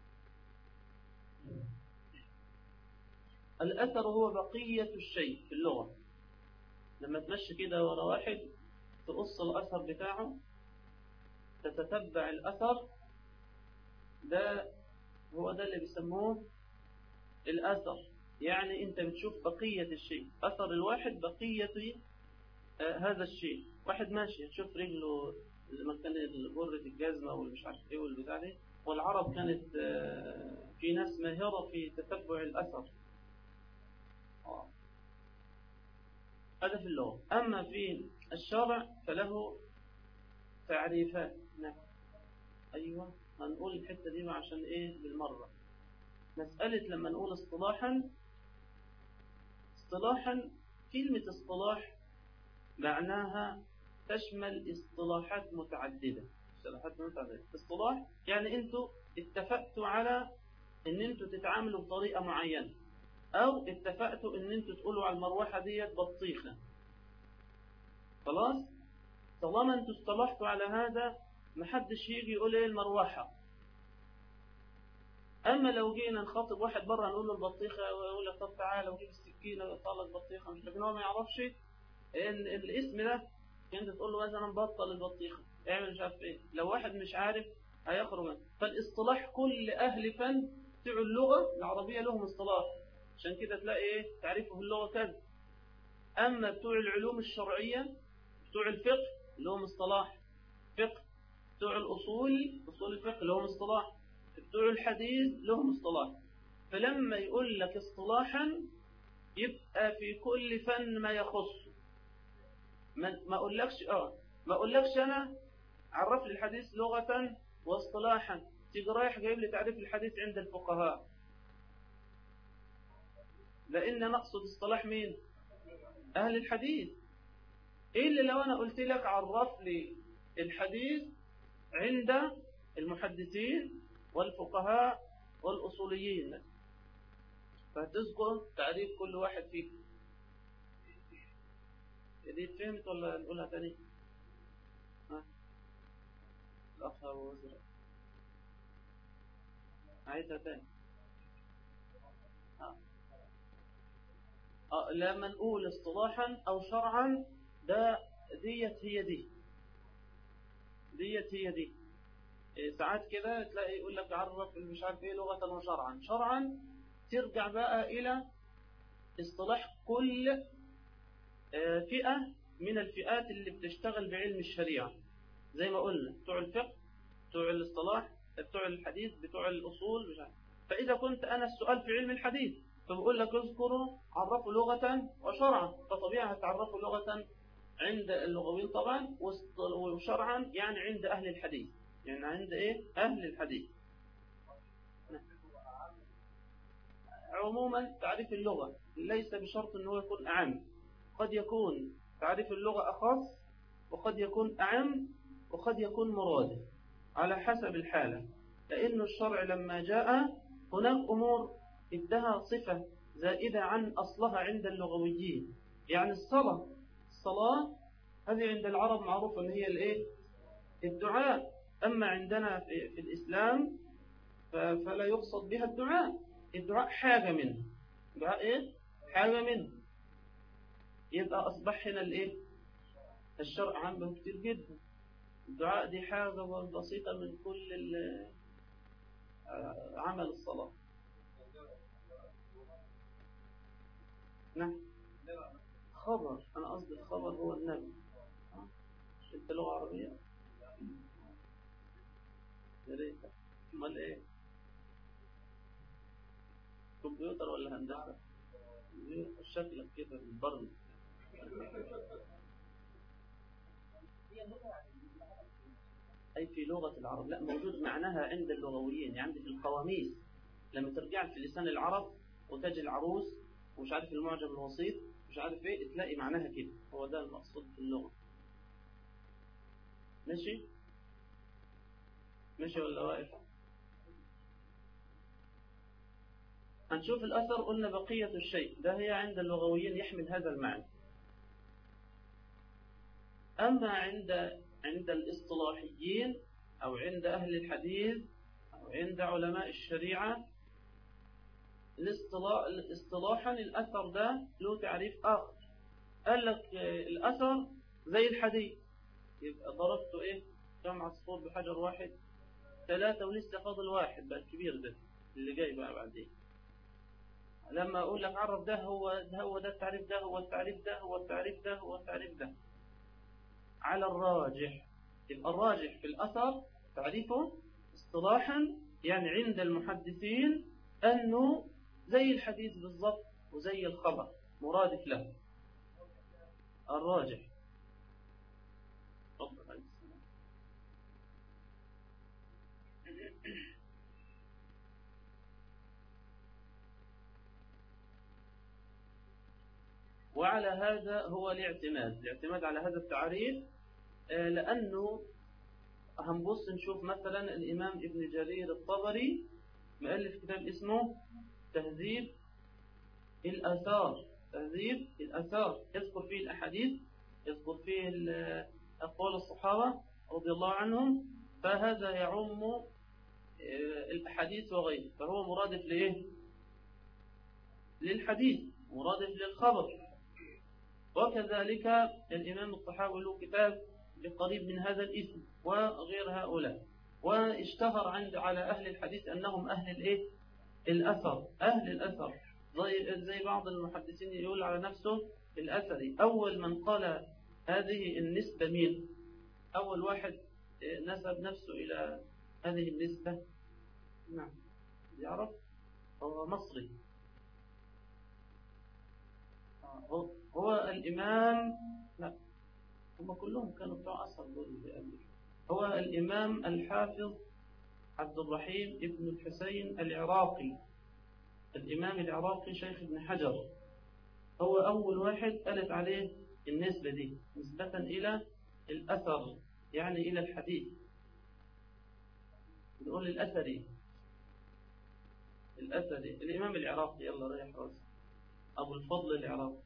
A: الأثر هو بقية الشيء في اللغة. لما تمشي كده ورا واحد تقص الأثر بتاعه، تتتبع الأثر ده، هو ده اللي بيسموه الأثر. يعني أنت بتشوف بقية الشيء، أثر الواحد بقية آه هذا الشيء. واحد ماشي تشوف رجله مكان جرة الجزمة واللي مش عارف إيه والبتاع ده. والعرب كانت آه في ناس ماهرة في تتبع الأثر. آه. هذا في اللغة. أما في الشرع فله تعريفات. نعم. أيوة هنقول الحتة دي عشان إيه بالمرة. مسألة لما نقول اصطلاحا، اصطلاحا كلمة اصطلاح معناها تشمل اصطلاحات متعددة. اصطلاحات متعددة. اصطلاح يعني انتوا اتفقتوا على ان انتوا تتعاملوا بطريقة معينة، او اتفقتوا ان انتوا تقولوا على المروحة ديت بطيخة. خلاص؟ طالما انتوا اصطلحتوا على هذا محدش يجي يقول ايه المروحة. اما لو جينا نخاطب واحد بره نقول له البطيخة ويقول لك طب تعالى وجيب السكينة ويطلع لك بطيخة، مش لكن هو ما يعرفش ان الاسم ده. انت تقول له مثلا بطل البطيخة اعمل مش عارف ايه، لو واحد مش عارف هيخرج منه. فالاصطلاح كل اهل فن بتوع اللغة العربية لهم اصطلاح. عشان كده تلاقي ايه تعريفه في اللغة كذا. اما بتوع العلوم الشرعية بتوع الفقه لهم اصطلاح فقه، بتوع الاصول اصول الفقه لهم اصطلاح، بتوع الحديث لهم اصطلاح. فلما يقول لك اصطلاحا يبقى في كل فن ما يخصه. ما اقولكش اه ما اقولكش انا عرف لي الحديث لغة واصطلاحا، تيجي رايح جايب لي تعريف الحديث عند الفقهاء، لان نقصد اصطلاح مين؟ اهل الحديث. ايه اللي لو انا قلت لك عرف لي الحديث عند المحدثين والفقهاء والاصوليين، فهتذكر تعريف كل واحد فيهم. دي فهمت ولا نقولها تاني؟ ها الأخ أبو وزر عايزها تاني. ها أه لما نقول اصطلاحا أو شرعا ده ديت هي دي ديت هي دي إيه ساعات كده تلاقي يقول لك عرف مش عارف ايه لغة وشرعا. شرعا ترجع بقى إلى اصطلاح كل فئة من الفئات اللي بتشتغل بعلم الشريعة، زي ما قلنا بتوع الفقه بتوع الاصطلاح بتوع الحديث بتوع الأصول مش عارف. فإذا كنت أنا السؤال في علم الحديث فبقول لك اذكروا عرفوا لغة وشرعا، فطبيعي هتعرفوا لغة عند اللغويين طبعا، وشرعا يعني عند أهل الحديث، يعني عند إيه أهل الحديث. عموما تعريف اللغة ليس بشرط أنه يكون أعم، قد يكون تعريف اللغة أخص وقد يكون أعم وقد يكون مرادف على حسب الحالة. لأن الشرع لما جاء هناك أمور ادها صفة زائدة عن أصلها عند اللغويين. يعني الصلاة الصلاة هذه عند العرب معروفة أن هي الإيه؟ الدعاء. أما عندنا في, في الإسلام فلا يقصد بها الدعاء. الدعاء حاجة منه. الدعاء إيه؟ حاجة منه. يبقى أصبح هنا الإيه؟ الشرع عامه كتير جدا. الدعاء دي حاجة بسيطة من كل عمل الصلاة. نعم خبر، أنا قصدي الخبر هو النبي. أنت لغة عربية؟ يا ريت. أمال إيه؟ كمبيوتر ولا هندسة؟ شكلك كده بالبرد. أي في لغة العرب، لا موجود معناها عند اللغويين، يعني في القواميس لما ترجع في لسان العرب وتجي العروس ومش عارف المعجم الوسيط مش عارف ايه تلاقي معناها كده، هو ده المقصود في اللغة. ماشي ماشي ولا واقف؟ هنشوف الأثر. قلنا بقية الشيء ده هي عند اللغويين يحمل هذا المعنى. أما عند عند الاصطلاحيين أو عند أهل الحديث أو عند علماء الشريعة الاصطلاحا الأثر ده له تعريف آخر. قال لك الأثر زي الحديث، يبقى ضربته إيه؟ كم عصفور بحجر واحد؟ ثلاثة، ولسه فاضل واحد بقى الكبير ده اللي جاي بقى بعدين. لما أقول لك عرف ده هو ده هو ده التعريف ده هو التعريف ده هو التعريف ده هو التعريف ده على الراجح. يبقى الراجح في الأثر تعريفه اصطلاحا يعني عند المحدثين أنه زي الحديث بالضبط وزي الخبر مرادف له. الراجح وعلى هذا هو الاعتماد الاعتماد على هذا التعريف، لأنه هنبص نشوف مثلا الإمام ابن جرير الطبري مؤلف كتاب اسمه تهذيب الآثار. تهذيب الآثار يذكر فيه الأحاديث، يذكر فيه أقوال الصحابة رضي الله عنهم، فهذا يعم الأحاديث وغيره، فهو مرادف لإيه؟ للحديث، مرادف للخبر. وكذلك الإمام الطحاوي له كتاب قريب من هذا الاسم وغير هؤلاء، واشتهر عند على أهل الحديث أنهم أهل الإيه؟ الأثر. أهل الأثر زي, زي بعض المحدثين يقول على نفسه الأثري. أول من قال هذه النسبة مين؟ أول واحد نسب نفسه إلى هذه النسبة، نعم يعرف، هو مصري، هو, هو الإمام، لا هم كلهم كانوا بتوع أثر دول. هو الإمام الحافظ عبد الرحيم ابن الحسين العراقي، الإمام العراقي شيخ ابن حجر، هو أول واحد قالت عليه النسبة دي نسبة إلى الأثر، يعني إلى الحديث، نقول الأثري. الأثري الإمام العراقي، يلا ريح راسي، أبو الفضل العراقي.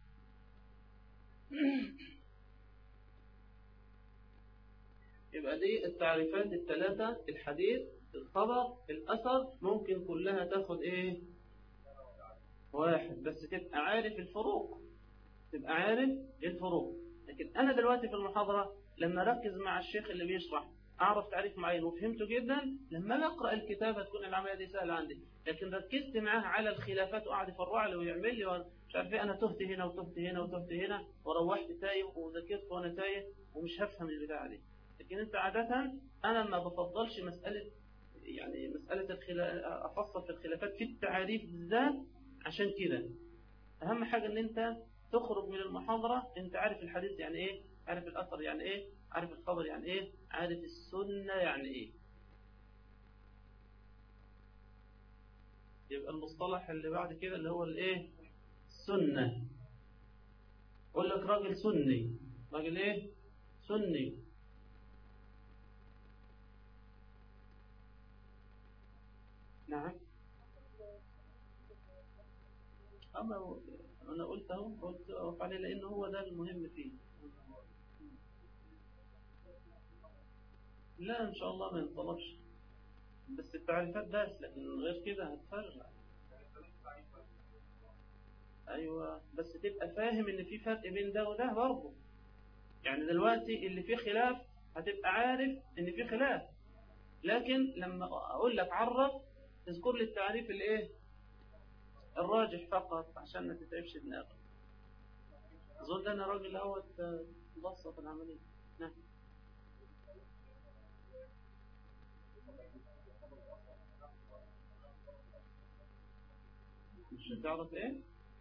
A: يبقى دي التعريفات الثلاثة: الحديث، الخبر، الأثر، ممكن كلها تاخد إيه؟ واحد، بس تبقى عارف الفروق، تبقى عارف الفروق. لكن أنا دلوقتي في المحاضرة لما ركز مع الشيخ اللي بيشرح أعرف تعريف معين وفهمته جدا، لما أقرأ الكتاب هتكون العملية دي سهلة عندي. لكن ركزت معاه على الخلافات وقعد يفرع لي ويعمل لي مش عارف ايه، أنا تهت هنا وتهت هنا وتهت هنا وروحت تايه وذاكرت وأنا تايه ومش هفهم البتاع دي. لكن أنت عادة أنا ما بفضلش مسألة، يعني مسألة الخلاف أفصل في الخلافات في التعريف بالذات. عشان كده أهم حاجة أن أنت تخرج من المحاضرة أنت عارف الحديث يعني إيه، عارف الأثر يعني إيه، عارف الخبر يعني إيه، عارف السنة يعني إيه. يبقى المصطلح اللي بعد كده اللي هو الإيه؟ السنة. أقول لك راجل سني، راجل إيه؟ سني. نعم. أما أنا قلت أهو، قلت أوقف عليه لأنه هو ده المهم فيه. لا إن شاء الله ما ينطلبش، بس التعريفات بس، لكن غير كده هتفرق. أيوة، بس تبقى فاهم إن في فرق بين ده وده برضه. يعني دلوقتي اللي فيه خلاف هتبقى عارف إن فيه خلاف، لكن لما أقول لك عرف تذكر لي التعريف الإيه؟ الراجح فقط عشان ما تتعبش دماغك. أظن أنا راجل أول بسط العملية. نعم. مش هتعرف إيه؟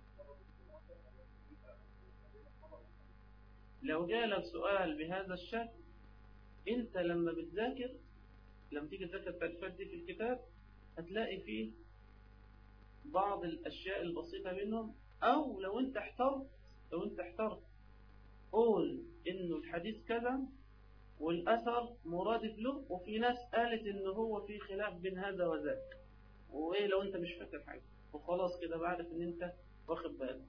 A: لو جالك سؤال بهذا الشكل، أنت لما بتذاكر، لما تيجي تذاكر التعريفات دي في الكتاب، هتلاقي فيه بعض الأشياء البسيطة منهم. أو لو أنت احترت لو أنت احترت قول إنه الحديث كذا والأثر مرادف له، وفي ناس قالت إنه هو في خلاف بين هذا وذاك، وإيه لو أنت مش فاكر حاجة وخلاص كده بعرف إن أنت واخد بالك.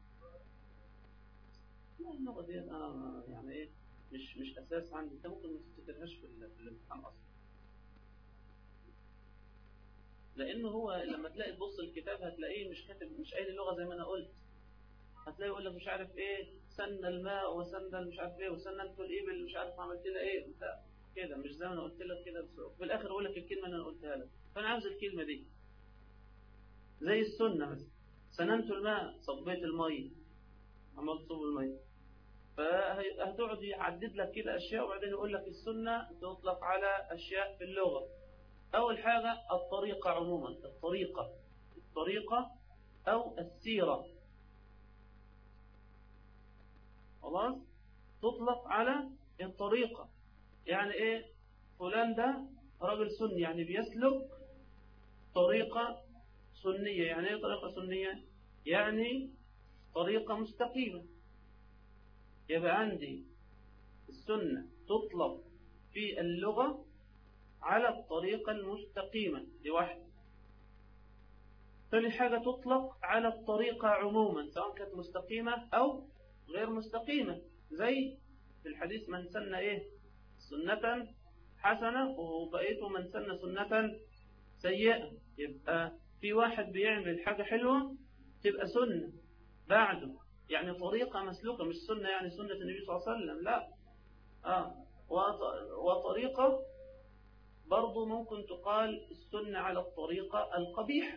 A: لا، اللغة دي أنا يعني إيه مش مش أساس عندي، أنت ممكن ما تفتكرهاش في الامتحان أصلا. لأنه هو لما تلاقي تبص الكتاب هتلاقيه مش كاتب، مش قايل اللغة زي ما أنا قلت. هتلاقي يقول لك مش عارف إيه سن الماء وسن مش عارف إيه وسننت الإبل مش عارف عملت لها إيه أنت كده، مش زي ما أنا قلت لك كده. في الآخر أقول لك الكلمة اللي أنا قلتها لك، فأنا عاوز الكلمة دي. زي السنة مثلا، سننت الماء صبيت المية، عملت صب المية. فهتقعد يعدد لك كده أشياء، وبعدين يقول لك السنة تطلق على أشياء في اللغة. أول حاجة الطريقة عموما، الطريقة الطريقة أو السيرة، خلاص، تطلق على الطريقة. يعني إيه؟ فلان ده رجل سني، يعني بيسلك طريقة سنية. يعني إيه طريقة سنية؟ يعني طريقة مستقيمة. يبقى عندي السنة تطلق في اللغة على الطريقة المستقيمة، دي واحدة. ثاني حاجة تطلق على الطريقة عموما، سواء كانت مستقيمة أو غير مستقيمة. زي في الحديث من سن إيه سنة حسنة، وبقيته من سن سنة سيئة. يبقى في واحد بيعمل حاجة حلوة تبقى سنة بعده، يعني طريقة مسلوكة، مش سنة يعني سنة النبي صلى الله عليه وسلم، لا. آه. وطريقة برضو ممكن تقال السنة على الطريقة القبيحة.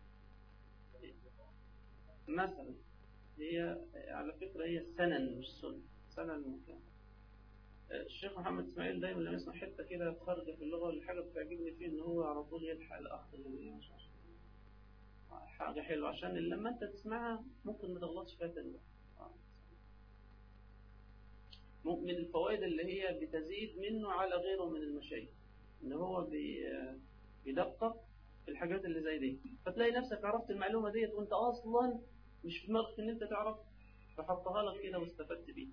A: مثلا هي على فكرة هي السنن مش سنة، سنن مكان. الشيخ محمد اسماعيل دايما لما يسمع حتة كده خارجة في اللغة ولا حاجة بتعجبني فيه إن هو على طول يلحق الأخ اللي حاجة حلوة، عشان لما أنت تسمعها ممكن ما تغلطش فيها تاني. من الفوائد اللي هي بتزيد منه على غيره من المشايخ إن هو بيدقق في الحاجات اللي زي دي، فتلاقي نفسك عرفت المعلومة ديت وأنت أصلا مش في دماغك إن أنت تعرف، فحطها لك كده واستفدت بيه.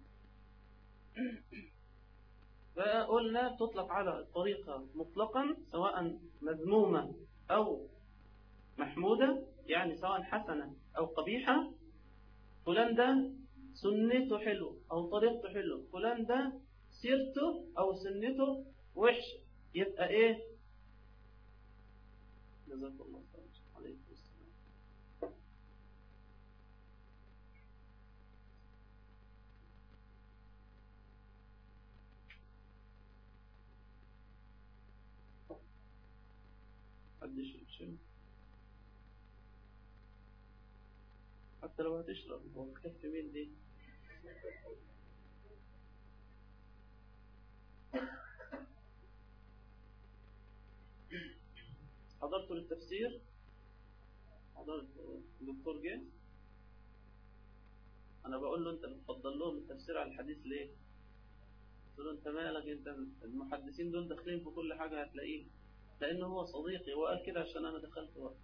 A: فقلنا تطلق على الطريقة مطلقا، سواء مذمومة أو محمودة، يعني سواء حسنة أو قبيحة. فلان ده سنته حلو أو طريقته حلو، فلان ده سيرته أو سنته وحش، يبقى إيه؟ جزاك الله خير. عليكم السلام. حد يشرب، حتى لو هتشرب هو تكفي مين دي؟ حضرت للتفسير؟ حضرت الدكتور جه؟ أنا بقول له أنت بتفضل لهم التفسير على الحديث ليه؟ قلت له أنت مالك، أنت المحدثين دول داخلين في كل حاجة هتلاقيه، لأنه هو صديقي وقال كده عشان أنا دخلت وقت.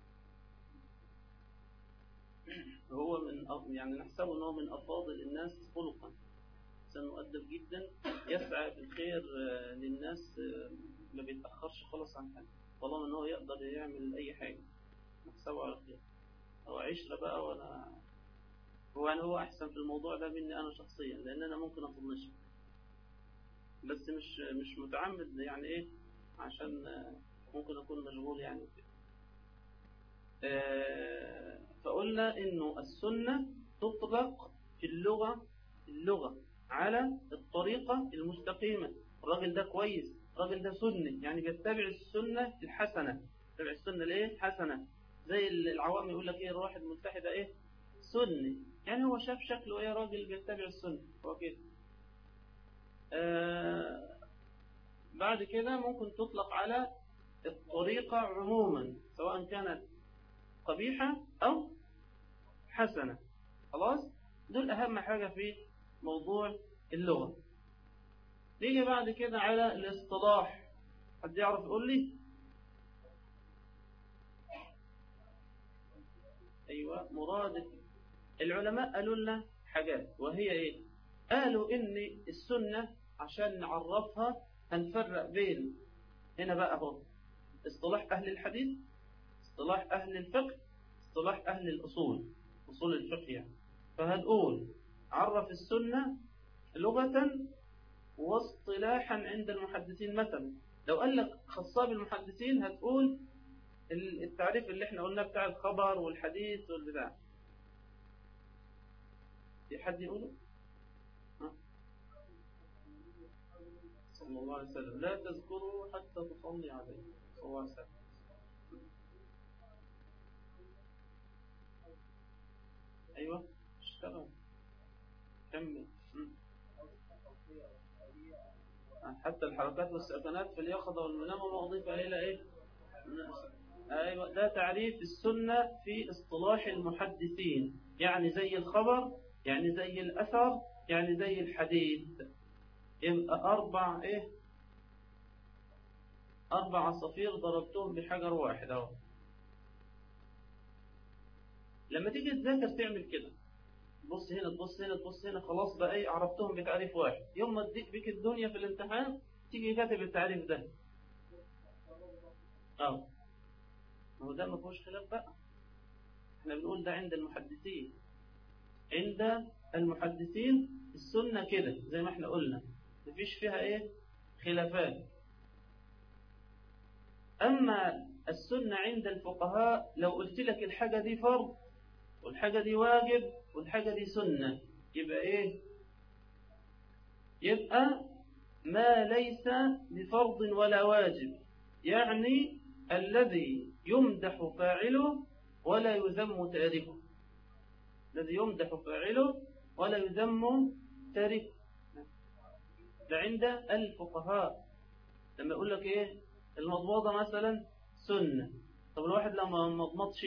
A: هو من يعني نحسبه أنه من أفاضل الناس خلقا، إنسان مؤدب جدا، يسعى بالخير للناس، ما بيتأخرش خالص عن حاجة، طالما أنه يقدر يعمل أي حاجة نحسبه على خير. هو عشرة بقى، وأنا هو يعني هو أحسن في الموضوع ده مني أنا شخصيا، لأن أنا ممكن أطنشه، بس مش مش متعمد يعني إيه، عشان ممكن أكون مشغول يعني كده. فقلنا إنه السنة تطلق في اللغة اللغة على الطريقة المستقيمة. الراجل ده كويس، الراجل ده سني، يعني بيتبع السنة الحسنة. يتبع السنة ليه حسنة؟ زي العوام يقول لك إيه، الواحد ملتحي ده إيه سني، يعني هو شاف شكله ايه، راجل بيتبع السنة هو كده. آه بعد كده ممكن تطلق على الطريقة عموما سواء كانت قبيحة أو حسنة. خلاص، دول أهم حاجة في موضوع اللغة. نيجي بعد كده على الاصطلاح. حد يعرف يقول لي؟ أيوة، مراد العلماء قالوا لنا حاجات، وهي إيه؟ قالوا إن السنة عشان نعرفها هنفرق بين، هنا بقى هو اصطلاح أهل الحديث، اصطلاح أهل الفقه، اصطلاح أهل الأصول، أصول الفقه يعني. فهنقول عرف السنة لغة واصطلاحا عند المحدثين. مثلا لو قال لك خصاب المحدثين هتقول التعريف اللي احنا قلناه بتاع الخبر والحديث والبتاع. في حد يقوله؟ ها؟ صلى الله عليه وسلم لا تذكروا حتى تصلي عليه صلى الله عليه وسلم. ايوه اشتغل كمل. حتى الحركات والسكنات في اليقظة والمنام وأضيف إلى إيه؟ أيوة، ده تعريف السنة في اصطلاح المحدثين، يعني زي الخبر، يعني زي الأثر، يعني زي الحديث. يبقى أربع إيه؟ أربع عصافير ضربتهم بحجر واحد أهو. لما تيجي تذاكر تعمل كده، تبص هنا تبص هنا تبص هنا، خلاص بقى ايه، عرفتهم بتعريف واحد. يوم ما تضيق بك الدنيا في الامتحان تيجي كاتب التعريف ده. اه هو ده ما فيهوش خلاف بقى، احنا بنقول ده عند المحدثين. عند المحدثين السنة كده زي ما احنا قلنا، مفيش فيها ايه خلافات. اما السنة عند الفقهاء لو قلت لك الحاجة دي فرض والحاجة دي واجب والحاجة دي سنة، يبقى ايه؟ يبقى ما ليس بفرض ولا واجب، يعني الذي يمدح فاعله ولا يذم تاركه، الذي يمدح فاعله ولا يذم تاركه. ده عند الفقهاء. لما يقول لك ايه المضمضة مثلا سنة، طب الواحد لما مضمضش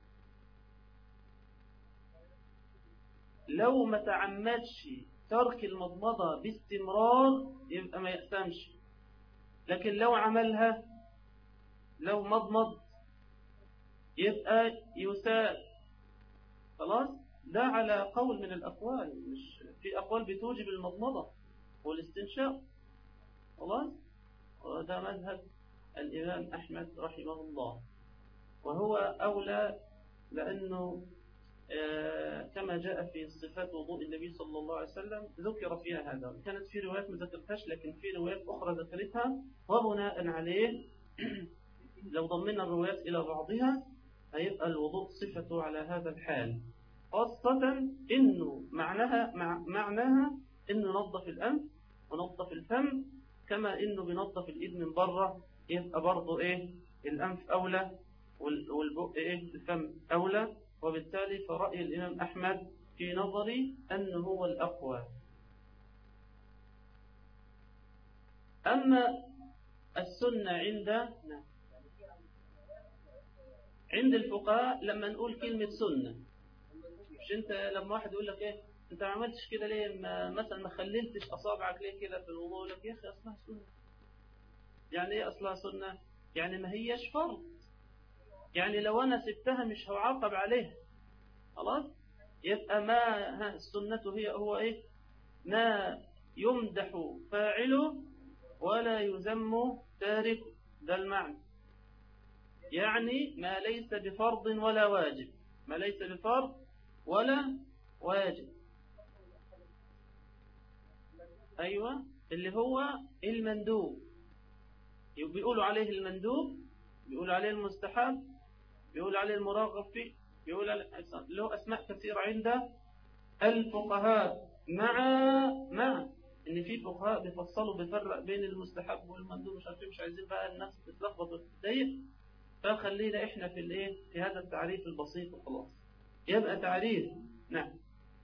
A: لو ما تعمدش ترك المضمضة باستمرار يبقى ما يقسمش، لكن لو عملها لو مضمض يبقى يساب. خلاص، ده على قول من الأقوال، مش في أقوال بتوجب المضمضة والاستنشاق. خلاص، وده مذهب الإمام أحمد رحمه الله، وهو أولى لأنه آه كما جاء في صفات وضوء النبي صلى الله عليه وسلم ذكر فيها هذا. كانت في روايات ما ذكرتهاش لكن في روايات أخرى ذكرتها، وبناء عليه لو ضمنا الروايات إلى بعضها هيبقى الوضوء صفته على هذا الحال، خاصة إنه معناها مع معناها إنه نظف الأنف ونظف الفم، كما إنه بنظف الإيد من بره، يبقى برضه إيه الأنف أولى والبق إيه الفم أولى. وبالتالي فرأي الإمام أحمد في نظري أنه هو الأقوى. أما السنة عند عند الفقهاء لما نقول كلمة سنة، مش أنت لما واحد يقول لك إيه أنت ما عملتش كده ليه، ما مثلا ما خللتش أصابعك ليه كده في الوضوء، يقول لك يا أخي أصلها سنة. يعني إيه أصلها سنة؟ يعني ما هيش فرض، يعني لو أنا سبتها مش هعاقب عليها. خلاص، يبقى ما السنة هي هو إيه؟ ما يمدح فاعله ولا يذم تاركه، ده المعنى. يعني ما ليس بفرض ولا واجب، ما ليس بفرض ولا واجب. أيوة، اللي هو المندوب، بيقولوا عليه المندوب، بيقولوا عليه المستحب، بيقولوا عليه المراغب فيه، بيقول له أسماء كثيرة عند الفقهاء، مع مع إن في فقهاء بيفصلوا بيفرق بين المستحب والمندوب، مش عارفين، مش عايزين بقى الناس تتلخبط وتتضايق، فخلينا إحنا في الإيه في هذا التعريف البسيط وخلاص. يبقى تعريف نعم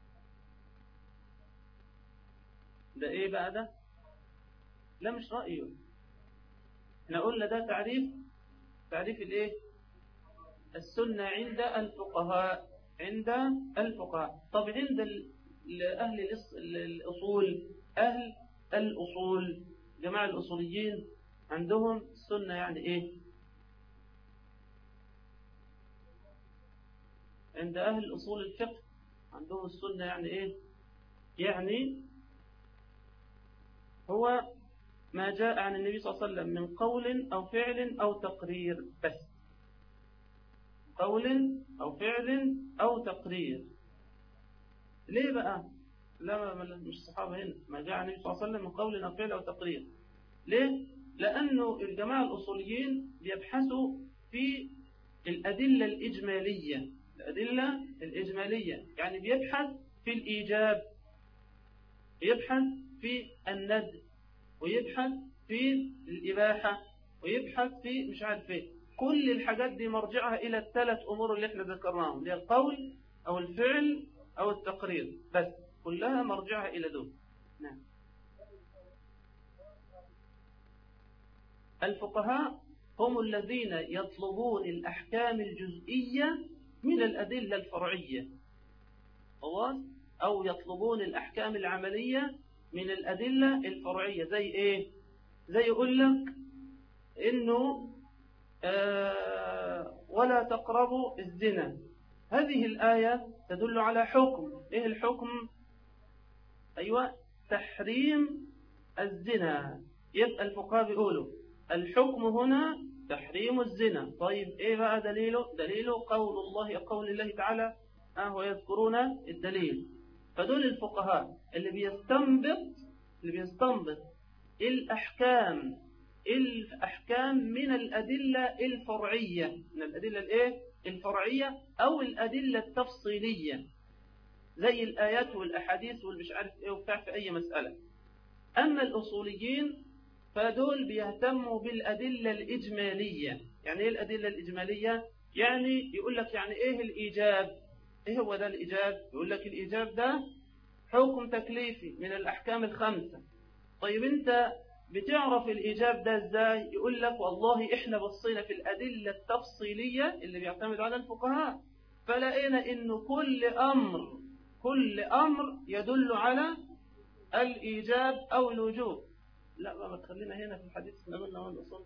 A: ده إيه بقى ده؟ لا مش رأيه. احنا قلنا ده تعريف تعريف الإيه؟ السنة عند الفقهاء عند الفقهاء. طب عند أهل الأصول، أهل الأصول جماعة الأصوليين عندهم السنة يعني إيه؟ عند أهل أصول الفقه عندهم السنة يعني إيه؟ يعني هو ما جاء عن النبي صلى الله عليه وسلم من قول أو فعل أو تقرير بس. قول أو فعل أو تقرير. ليه بقى؟ لا مش الصحابة هنا، ما جاء عن النبي صلى الله عليه وسلم من قول أو فعل أو تقرير. ليه؟ لأنه الجماعة الأصوليين بيبحثوا في الأدلة الإجمالية. الأدلة الإجمالية يعني بيبحث في الإيجاب، يبحث في الندب، ويبحث في الإباحة، ويبحث في مش عارف ايه. كل الحاجات دي مرجعها إلى الثلاث أمور اللي احنا ذكرناهم، اللي هي القول أو الفعل أو التقرير بس، كلها مرجعها إلى دول. نعم. الفقهاء هم الذين يطلبون الأحكام الجزئية من الأدلة الفرعية، أو يطلبون الأحكام العملية من الأدلة الفرعية. زي إيه؟ زي يقول لك إنه آه ولا تقربوا الزنا. هذه الآية تدل على حكم. إيه الحكم؟ أيوة، تحريم الزنا. يبقى الفقهاء بيقولوا الحكم هنا تحريم الزنا. طيب إيه بقى دليله؟ دليله قول الله قول الله تعالى آه ويذكرون الدليل. فدول الفقهاء اللي بيستنبط اللي بيستنبط الأحكام الأحكام من الأدلة الفرعية، من الأدلة الإيه؟ الفرعية أو الأدلة التفصيلية، زي الآيات والأحاديث والمش عارف إيه وبتاع في أي مسألة. أما الأصوليين فدول بيهتموا بالأدلة الإجمالية. يعني إيه الأدلة الإجمالية؟ يعني يقول لك يعني إيه الإيجاب؟ إيه هو ده الإيجاب؟ يقول لك الإيجاب ده حكم تكليفي من الأحكام الخمسة. طيب أنت بتعرف الإيجاب ده إزاي؟ يقول لك والله إحنا بصينا في الأدلة التفصيلية اللي بيعتمد على الفقهاء، فلقينا إنه كل أمر كل أمر يدل على الإيجاب أو الوجوب. لا ما تخلينا هنا في الحديث، احنا قلنا من الأصول،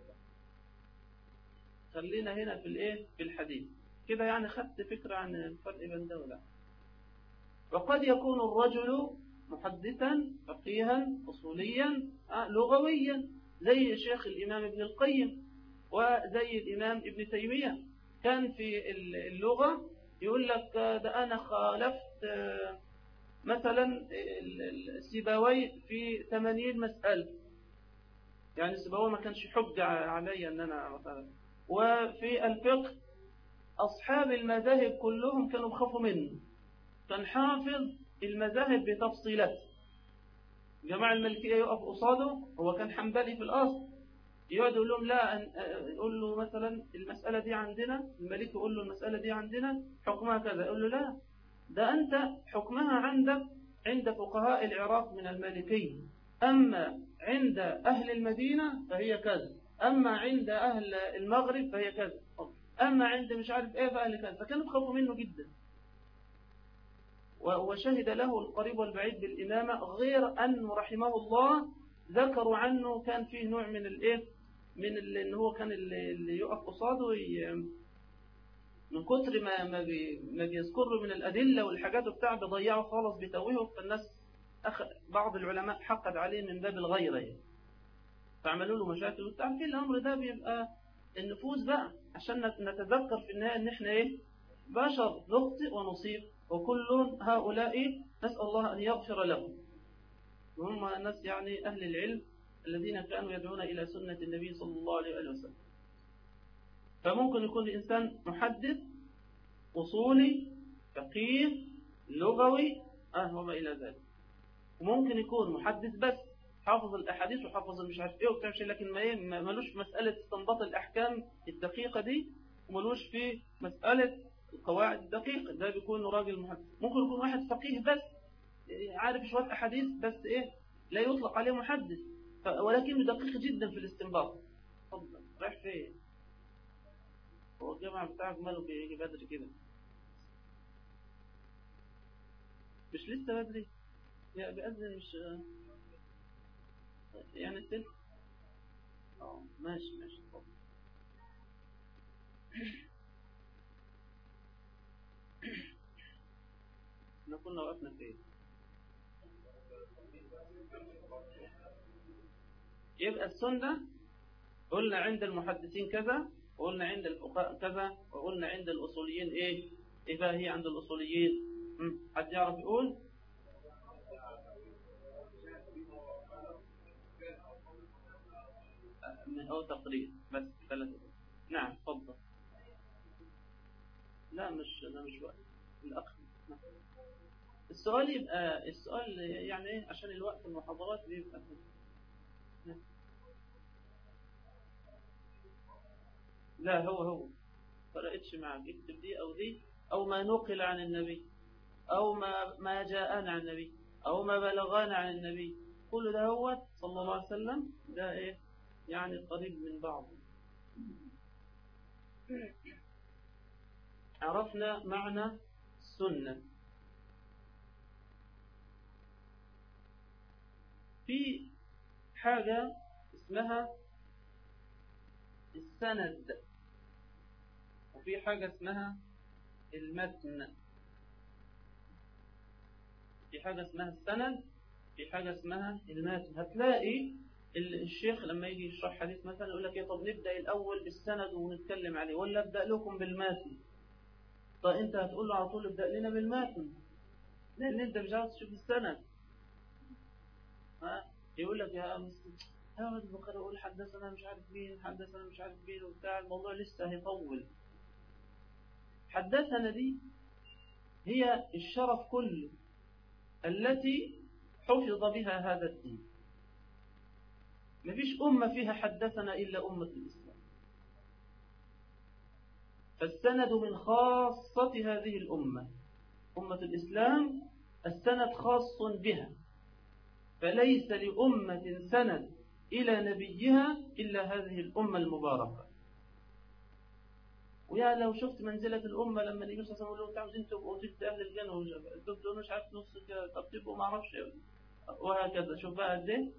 A: خلينا هنا في الإيه؟ في الحديث كده. يعني خدت فكرة عن الفرق بين ده ولا. وقد يكون الرجل محدثا فقيها أصوليا لغويا، زي شيخ الإمام ابن القيم وزي الإمام ابن تيمية. كان في اللغة يقول لك ده أنا خالفت مثلا السيبوي في ثمانين مسألة، يعني السيبوي ما كانش حجة علي أن أنا مثلا. وفي الفقه أصحاب المذاهب كلهم كانوا بخافوا منه، كان حافظ المذاهب بتفصيلات. جماعة المالكية يقف قصاده، هو كان حنبلي في الأصل، يقعد يقول لهم لا، يقول له مثلا المسألة دي عندنا، المالكي يقول له المسألة دي عندنا حكمها كذا، يقول له لا، ده أنت حكمها عندك عند فقهاء العراق من المالكية، أما عند أهل المدينة فهي كذا، أما عند أهل المغرب فهي كذا، أما عند مش عارف إيه فأهل كذا. فكانوا بخافوا منه جدا، وشهد له القريب والبعيد بالإمامة، غير أن رحمه الله ذكروا عنه كان فيه نوع من الإيه من اللي إن هو كان اللي يقف قصاده من كتر ما ما, بي ما بيذكروا من الأدلة والحاجات بتاع بيضيعوا خالص بتوهه. فالناس أخذ بعض العلماء حقد عليه من باب الغيرة يعني، فعملوا له مشاكل. وتعرفين الأمر ده بيبقى النفوس بقى، عشان نتذكر في النهاية إن إحنا إيه بشر نخطئ ونصيب، وكل هؤلاء نسأل الله أن يغفر لهم. وهم الناس يعني أهل العلم الذين كانوا يدعون إلى سنة النبي صلى الله عليه وسلم. فممكن يكون الإنسان محدث أصولي فقيه لغوي أه وما إلى ذلك، وممكن يكون محدث بس حافظ الأحاديث وحافظ مش عارف إيه وبتاع شيء، لكن ما ملوش مسألة استنباط الأحكام الدقيقة دي، وملوش في مسألة القواعد الدقيقة. ده بيكون راجل محدث. ممكن يكون واحد فقيه بس عارف شوية أحاديث بس إيه لا يطلق عليه محدث، ولكنه دقيق جدا في الاستنباط. اتفضل، رايح فين؟ هو الجامعة بتاعك ماله بيجي بدري كده؟ مش لسه بدري؟ يا بأذن مش يعني التلت؟ اه ماشي ماشي اتفضل. احنا كنا وقفنا فين؟ يبقى السنة قلنا عند المحدثين كذا، وقلنا عند الفقهاء كذا، وقلنا عند الأصوليين إيه؟ إيه بقى هي عند الأصوليين؟ حد يعرف يقول؟ أو تقرير بس ثلاثة. نعم تفضل. لا مش ده مش وقت الأخ. السؤال يبقى السؤال يعني إيه عشان الوقت المحاضرات بيبقى لا هو هو فرقتش معك، اكتب دي أو دي أو ما نقل عن النبي أو ما ما جاءنا عن النبي أو ما بلغنا عن النبي، كل ده هو صلى الله عليه وسلم ده إيه يعني قريب من بعض. عرفنا معنى السنة. في حاجة اسمها السند، وفي حاجة اسمها المتن. في حاجة اسمها السند، في حاجة اسمها المتن. هتلاقي الشيخ لما يجي يشرح حديث مثلا يقول لك ايه، طب نبدأ الأول بالسند ونتكلم عليه ولا أبدأ لكم بالمتن؟ طيب أنت هتقول له على طول ابدأ لنا بالمتن لأن أنت مش عاوز تشوف السند. ها يقول لك يا مسلم هذا البخاري يقول حدثنا مش عارف مين، حدثنا مش عارف مين وبتاع، الموضوع لسه هيطول. حدثنا دي هي الشرف كله التي حفظ بها هذا الدين. مفيش أمة فيها حدثنا إلا أمة الإسلام، فالسند من خاصة هذه الأمة. أمة الإسلام السند خاص بها، فليس لأمة سند إلى نبيها إلا هذه الأمة المباركة. ويا لو شفت منزلة الأمة لما النبي صلى الله عليه وسلم يقول لهم تعالوا انتوا تبقوا ضد أهل الجنة، تبقوا مش عارف نص كده، طب تبقوا ما اعرفش، وهكذا. شوف بقى قد ايه.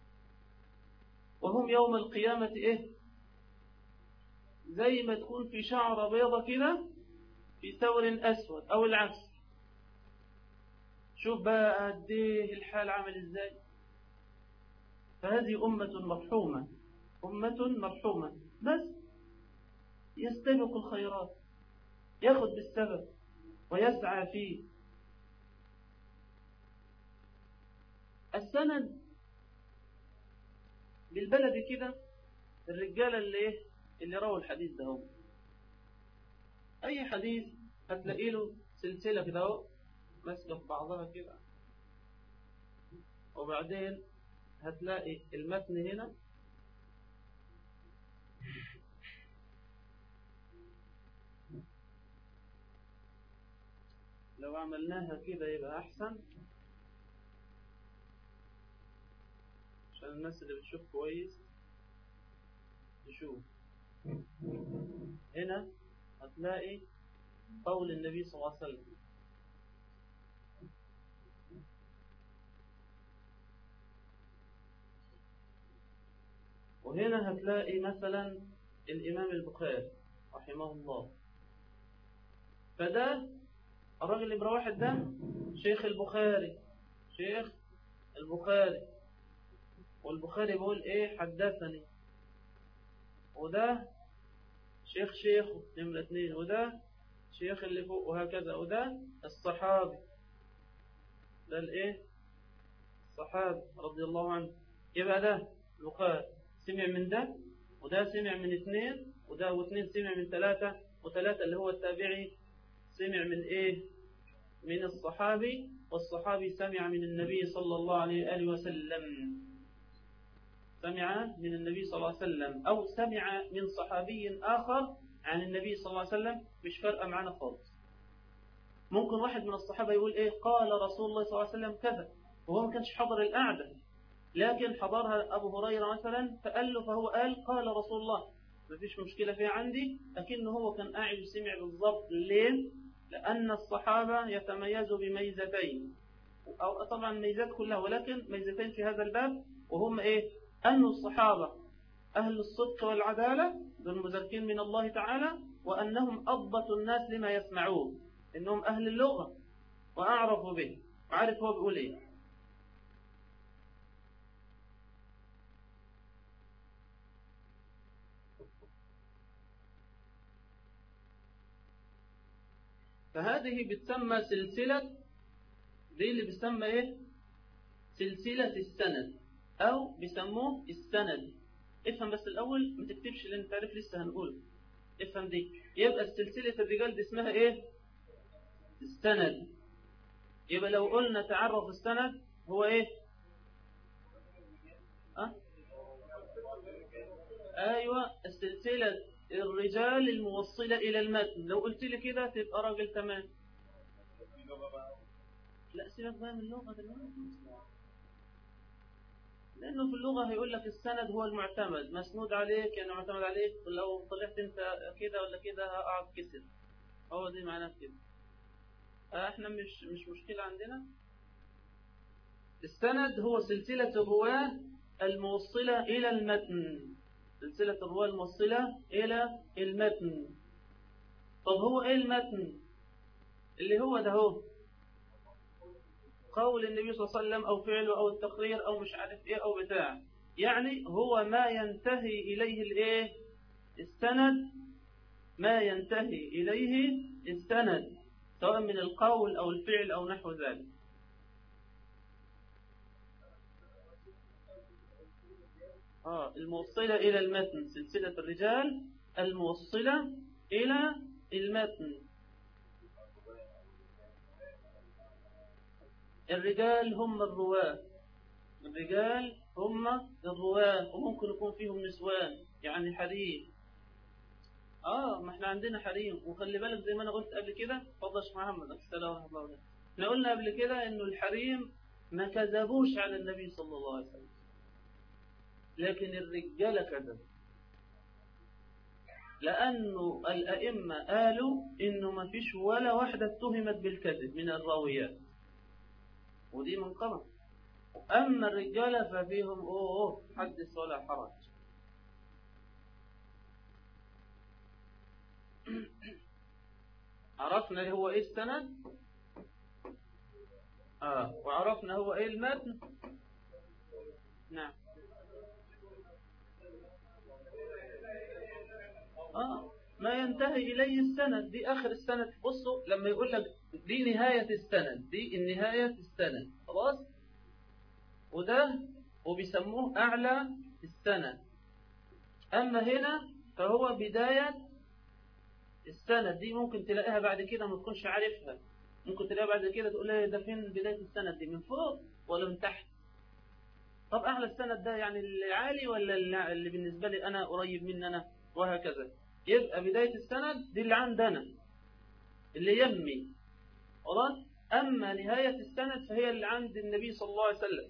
A: وهم يوم القيامة إيه؟ زي ما تكون في شعرة بيضة كده في ثور أسود أو العكس. شوف بقى قد ايه الحال عامل إزاي. فهذه أمة مرحومة، أمة مرحومة، بس يستبق الخيرات، ياخد بالسبب ويسعى فيه. السند بالبلد كده الرجالة اللي ايه اللي رووا الحديث ده هو. أي حديث هتلاقي له سلسلة كده اهو ماسكة في بعضها كده، وبعدين هتلاقي المتن هنا لو عملناها كده يبقى أحسن عشان الناس اللي بتشوف كويس تشوف. هنا هتلاقي قول النبي صلى الله عليه وسلم، وهنا هتلاقي مثلا الإمام البخاري رحمه الله. فده الراجل اللي بروحد ده شيخ البخاري، شيخ البخاري، والبخاري بيقول ايه حدثني، وده شيخ شيخه نمرة اثنين، وده شيخ اللي فوق، وهكذا. وده الصحابي، ده الايه الصحابي رضي الله عنه. يبقى ده البخاري سمع من ده، وده سمع من اثنين، وده واثنين سمع من ثلاثة، وثلاثة اللي هو التابعي سمع من ايه من الصحابي، والصحابي سمع من النبي صلى الله عليه وآله وسلم، سمع من النبي صلى الله عليه وسلم أو سمع من صحابي آخر عن النبي صلى الله عليه وسلم. مش فارقة معنا خالص. ممكن واحد من الصحابة يقول إيه قال رسول الله صلى الله عليه وسلم كذا وهو ما كانش حضر القعدة، لكن حضرها أبو هريرة مثلا فقال له، فهو قال قال رسول الله، ما فيش مشكلة فيها عندي، لكنه هو كان قاعد يسمع بالضبط. ليه؟ لأن الصحابة يتميزوا بميزتين، أو طبعا ميزات كلها، ولكن ميزتين في هذا الباب، وهم إيه؟ أن الصحابة أهل الصدق والعدالة، دول مزكين من الله تعالى، وأنهم أضبط الناس لما يسمعون، إنهم أهل اللغة وأعرفوا به، وعارف هو بيقول إيه. فهذه بتسمى سلسلة، دي اللي بيسمى إيه؟ سلسلة السند، أو بيسموه السند. افهم بس الأول، ما تكتبش اللي انت عارف لسه هنقوله، افهم دي. يبقى سلسلة الرجال دي اسمها إيه؟ السند. يبقى لو قلنا تعرف السند هو إيه؟ أه؟ أيوة، السلسلة الرجال الموصلة إلى المتن. لو قلت لي كده تبقى راجل تمام. لا سيبك بقى من اللغة دلوقتي، لأنه في اللغة هيقول لك السند هو المعتمد، مسنود عليك يعني معتمد عليك، لو طلعت أنت كده ولا كده هقعد كسر، هو دي معناه كده. احنا مش مش مشكلة عندنا. السند هو سلسلة الرواة الموصلة إلى المتن، سلسلة الرواة الموصلة إلى المتن. طب هو إيه المتن؟ اللي هو ده هو قول النبي صلى الله عليه وسلم، أو فعله، أو التقرير، أو مش عارف إيه، أو بتاع، يعني هو ما ينتهي إليه الإيه؟ السند، ما ينتهي إليه السند، سواء من القول أو الفعل أو نحو ذلك. آه الموصلة إلى المتن، سلسلة الرجال الموصلة إلى المتن. الرجال هم الرواة، الرجال هم الرواة، وممكن يكون فيهم نسوان يعني حريم. آه ما احنا عندنا حريم، وخلي بالك زي ما أنا قلت قبل كده، فضل شيخ محمد السلام ورحمة الله وبركاته، احنا قلنا قبل كده إنه الحريم ما كذبوش على النبي صلى الله عليه وسلم، لكن الرجال كذبوا، لأنه الأئمة قالوا إنه ما فيش ولا واحدة اتهمت بالكذب من الراويات، ودي منقبة. أما الرجال ففيهم أوه حدث ولا حرج. عرفنا هو إيه السند، آه وعرفنا هو إيه المتن. نعم. آه ما ينتهي إليه السند، دي آخر السند. بصوا لما يقول لك دي نهاية السند، دي النهاية السند، خلاص، وده وبيسموه أعلى السند. أما هنا فهو بداية السند، دي ممكن تلاقيها بعد كده ما تكونش عارفها، ممكن تلاقيها بعد كده تقول لي ده فين بداية السند دي، من فوق ولا من تحت؟ طب أعلى السند ده يعني العالي ولا اللي بالنسبة لي أنا قريب مننا، وهكذا. يبقى بداية السند دي اللي عندنا اللي يمي، خلاص. أما نهاية السند فهي اللي عند النبي صلى الله عليه وسلم،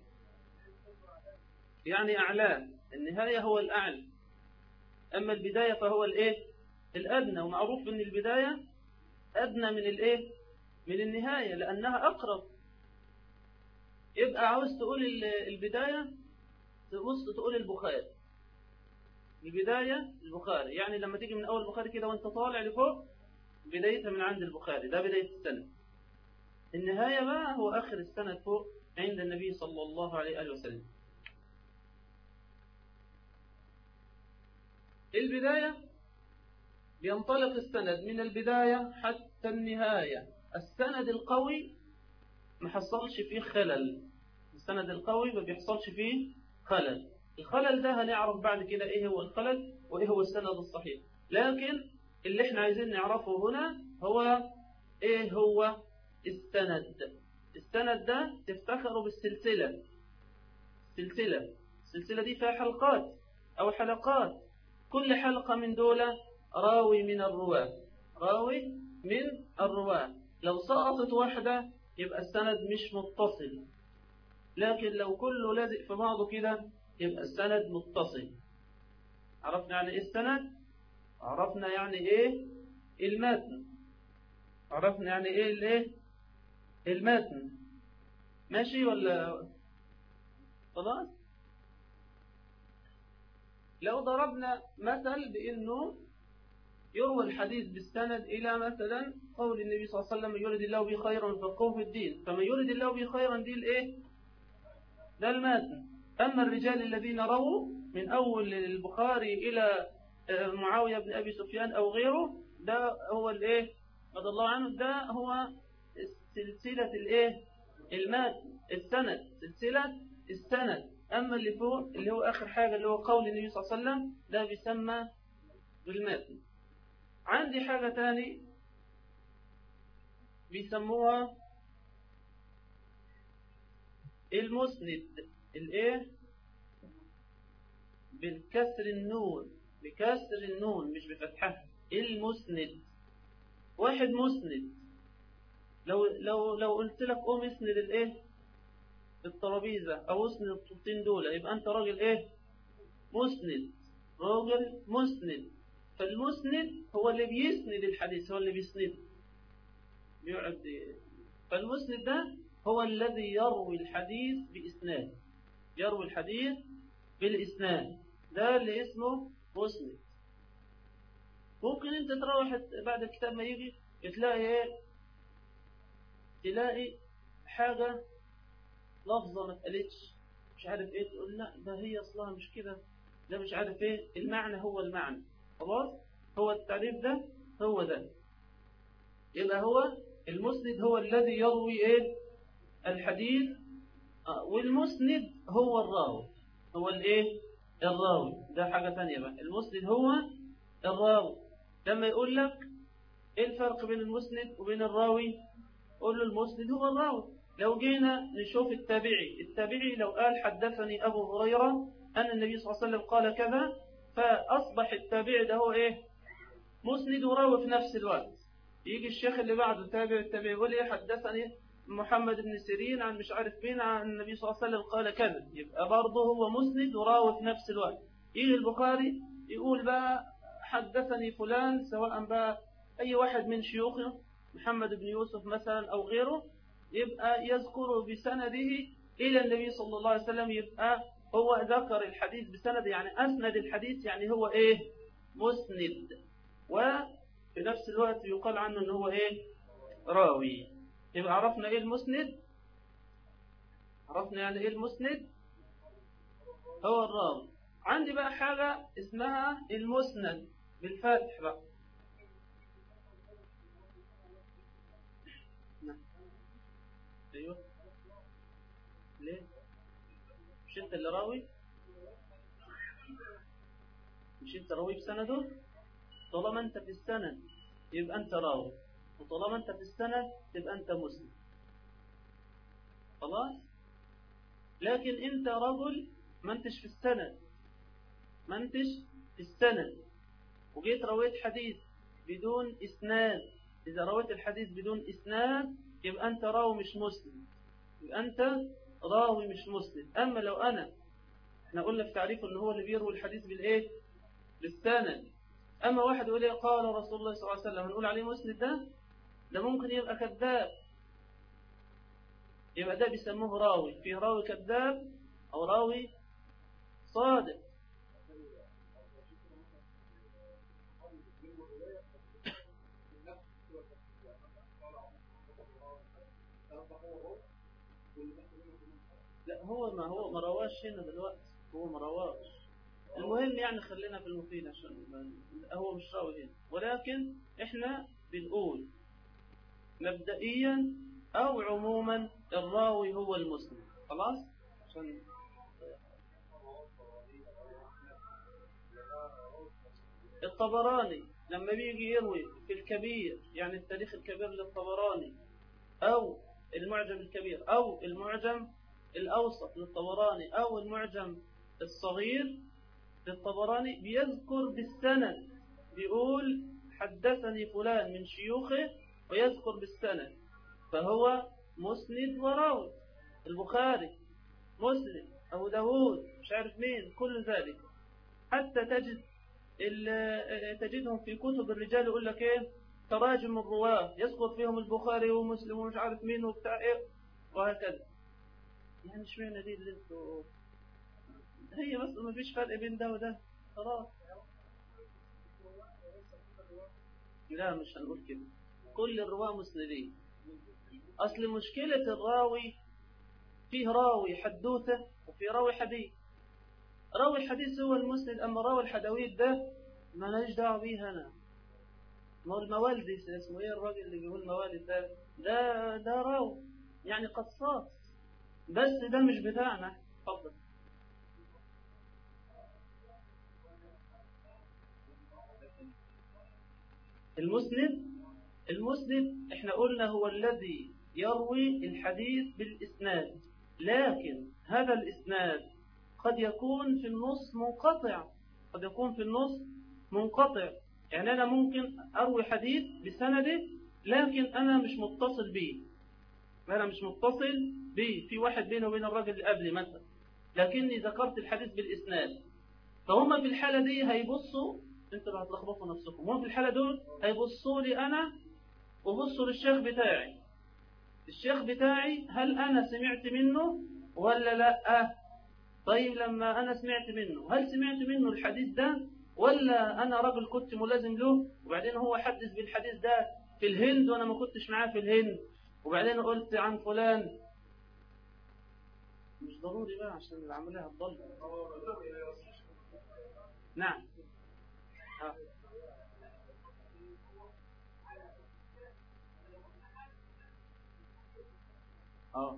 A: يعني أعلاه، النهاية هو الأعلى، أما البداية فهو الإيه؟ الأدنى. ومعروف أن البداية أدنى من الإيه؟ من النهاية، لأنها أقرب. يبقى عاوز تقول البداية، تبص تقول البخاري، البداية البخاري، يعني لما تيجي من أول البخاري كده وانت طالع لفوق، بدايتها من عند البخاري، ده بداية السنة. النهاية بقى هو آخر السنة فوق عند النبي صلى الله عليه وسلم. البداية بينطلق السند من البداية حتى النهاية. السند القوي ما حصلش فيه خلل، السند القوي ما بيحصلش فيه خلل. الخلل ده هنعرف بعد كده ايه هو الخلل وايه هو السند الصحيح، لكن اللي احنا عايزين نعرفه هنا هو ايه هو السند. السند ده تفتخروا بالسلسلة، السلسلة السلسلة دي فيها حلقات او حلقات، كل حلقة من دولة راوي من الرواة، راوي من الرواة. لو سقطت واحدة يبقى السند مش متصل، لكن لو كله لازق في بعضه كده يبقى السند متصل. عرفنا يعني إيه السند؟ عرفنا يعني إيه المتن. عرفنا يعني إيه الإيه المتن. ماشي ولا خلاص؟ لو ضربنا مثل بأنه يروى الحديث بالسند إلى مثلا قول النبي صلى الله عليه وسلم: يريد الله به خيرا يفقهه في الدين. فمن يريد الله به خيرا دي الإيه؟ ده المتن. أما الرجال الذين رووا من أول البخاري إلى معاوية بن أبي سفيان أو غيره، ده هو الإيه رضي الله عنه، ده هو سلسلة الإيه المتن، السند، سلسلة السند. أما اللي فوق اللي هو آخر حاجة اللي هو قول النبي صلى الله عليه وسلم ده بيسمى بالمتن. عندي حاجة تاني بيسموها المسند. الايه بالكسر النون، بكسر النون مش بفتحها. المسند واحد مسند. لو لو لو قلت لك قوم اسند الايه الترابيزه او اسند الطوبتين دول، يبقى انت راجل ايه مسند، راجل مسند. فالمسند هو اللي بيسند الحديث، هو اللي بيسند بيقعد. فالمسند ده هو الذي يروي الحديث بإسناد، يروي الحديث بالإسناد، ده اللي اسمه مسند. ممكن انت تروح بعد الكتاب ما يجي تلاقي ايه، تلاقي حاجة لفظة ما اتقالتش مش عارف ايه، تقول لا ده هي اصلها مش كده، ده مش عارف ايه، المعنى هو المعنى. خلاص، هو التعريف ده هو ده. يبقى هو المسند هو الذي يروي ايه الحديث، والمسند هو الراوي، هو الايه الراوي. ده حاجة ثانية بقى. المسند هو الراوي. لما يقول لك ايه الفرق بين المسند وبين الراوي، قول له المسند هو الراوي. لو جينا نشوف التابعي، التابعي لو قال حدثني أبو هريرة أن النبي صلى الله عليه وسلم قال كذا، فأصبح التابعي ده هو ايه مسند وراوي في نفس الوقت. يجي الشيخ اللي بعده تابع التابعي يقول ايه حدثني محمد بن سيرين عن مش عارف مين عن النبي صلى الله عليه وسلم قال كذا، يبقى برضه هو مسند وراوي في نفس الوقت. يجي البخاري يقول بقى حدثني فلان، سواء بقى أي واحد من شيوخه محمد بن يوسف مثلا أو غيره، يبقى يذكر بسنده إلى النبي صلى الله عليه وسلم، يبقى هو ذكر الحديث بسند، يعني أسند الحديث، يعني هو إيه مسند. وفي نفس الوقت يقال عنه أنه هو إيه راوي. يبقى عرفنا إيه المسند، عرفنا يعني إيه المسند هو الراوي. عندي بقى حاجة اسمها المسند بالفتح بقى. ايوه ليه مش انت اللي راوي، مش انت راوي بسنده؟ طالما انت في السند يبقى انت راوي، وطالما انت في السند تبقى انت مسند. خلاص. لكن انت رجل ما انتش في السند، ما انتش في السند، وجيت رويت حديث بدون اسناد. اذا رويت الحديث بدون اسناد يبقى أنت راوي مش مسلم، يبقى أنت راوي مش مسلم. أما لو أنا احنا قلنا في تعريفه أنه هو اللي بيروي الحديث بالإيه بالسند. أما واحد يقول لي قال رسول الله صلى الله عليه وسلم، نقول عليه مسند؟ ده ده ممكن يبقى كذاب، يبقى ده بيسموه راوي. فيه راوي كذاب أو راوي صادق. لا هو ما هو ما رواش هنا دلوقتي، هو ما رواش. المهم يعني خلينا في المفيد عشان هو مش راوي هنا، ولكن احنا بنقول مبدئيا او عموما الراوي هو المسلم. خلاص. عشان الطبراني لما بيجي يروي في الكبير، يعني التاريخ الكبير للطبراني او المعجم الكبير او المعجم الأوسط للطبراني أو المعجم الصغير للطبراني، بيذكر بالسند، بيقول حدثني فلان من شيوخه ويذكر بالسند، فهو مسند وراوي. البخاري مسلم، أبو داود، مش عارف مين، كل ذلك. حتى تجد تجدهم في كتب الرجال يقول لك ايه تراجم الرواة، يسقط فيهم البخاري ومسلم ومش عارف مين وبتاع ايه وهكذا. يعني مش معنى دي اللي انتوا هي بس ما فيش فرق بين ده وده خلاص. لا مش هنقول كده، كل الرواة مسندين. أصل مشكلة الراوي فيه راوي حدوثة وفي راوي حديث. راوي الحديث هو المسند، أما راوي الحدويت ده ما لهاش دعوة بيه أنا. ما هو الموالدي اسمه إيه الراجل اللي بيقول موالد ده ده ده راوي يعني قصاص، بس ده مش بتاعنا. اتفضل. المسند المسند احنا قلنا هو الذي يروي الحديث بالإسناد، لكن هذا الإسناد قد يكون في النص منقطع، قد يكون في النص منقطع. يعني أنا ممكن أروي حديث بسنده لكن أنا مش متصل به، أنا مش متصل به، في واحد بينه وبين الراجل اللي قبلي مثلا، لكني ذكرت الحديث بالإسناد. فهم في الحالة دي هيبصوا، انتوا اللي هتلخبطوا نفسكم، هم في الحالة دول هيبصوا لي أنا وبصوا للشيخ بتاعي. الشيخ بتاعي هل أنا سمعت منه ولا لا؟ طيب لما أنا سمعت منه، هل سمعت منه الحديث ده ولا أنا راجل كنت ملازم له وبعدين هو حدث بالحديث ده في الهند وأنا ما كنتش معاه في الهند وبعدين قلت عن فلان. مش ضروري بقى عشان العملية هتضل. نعم. ها. اه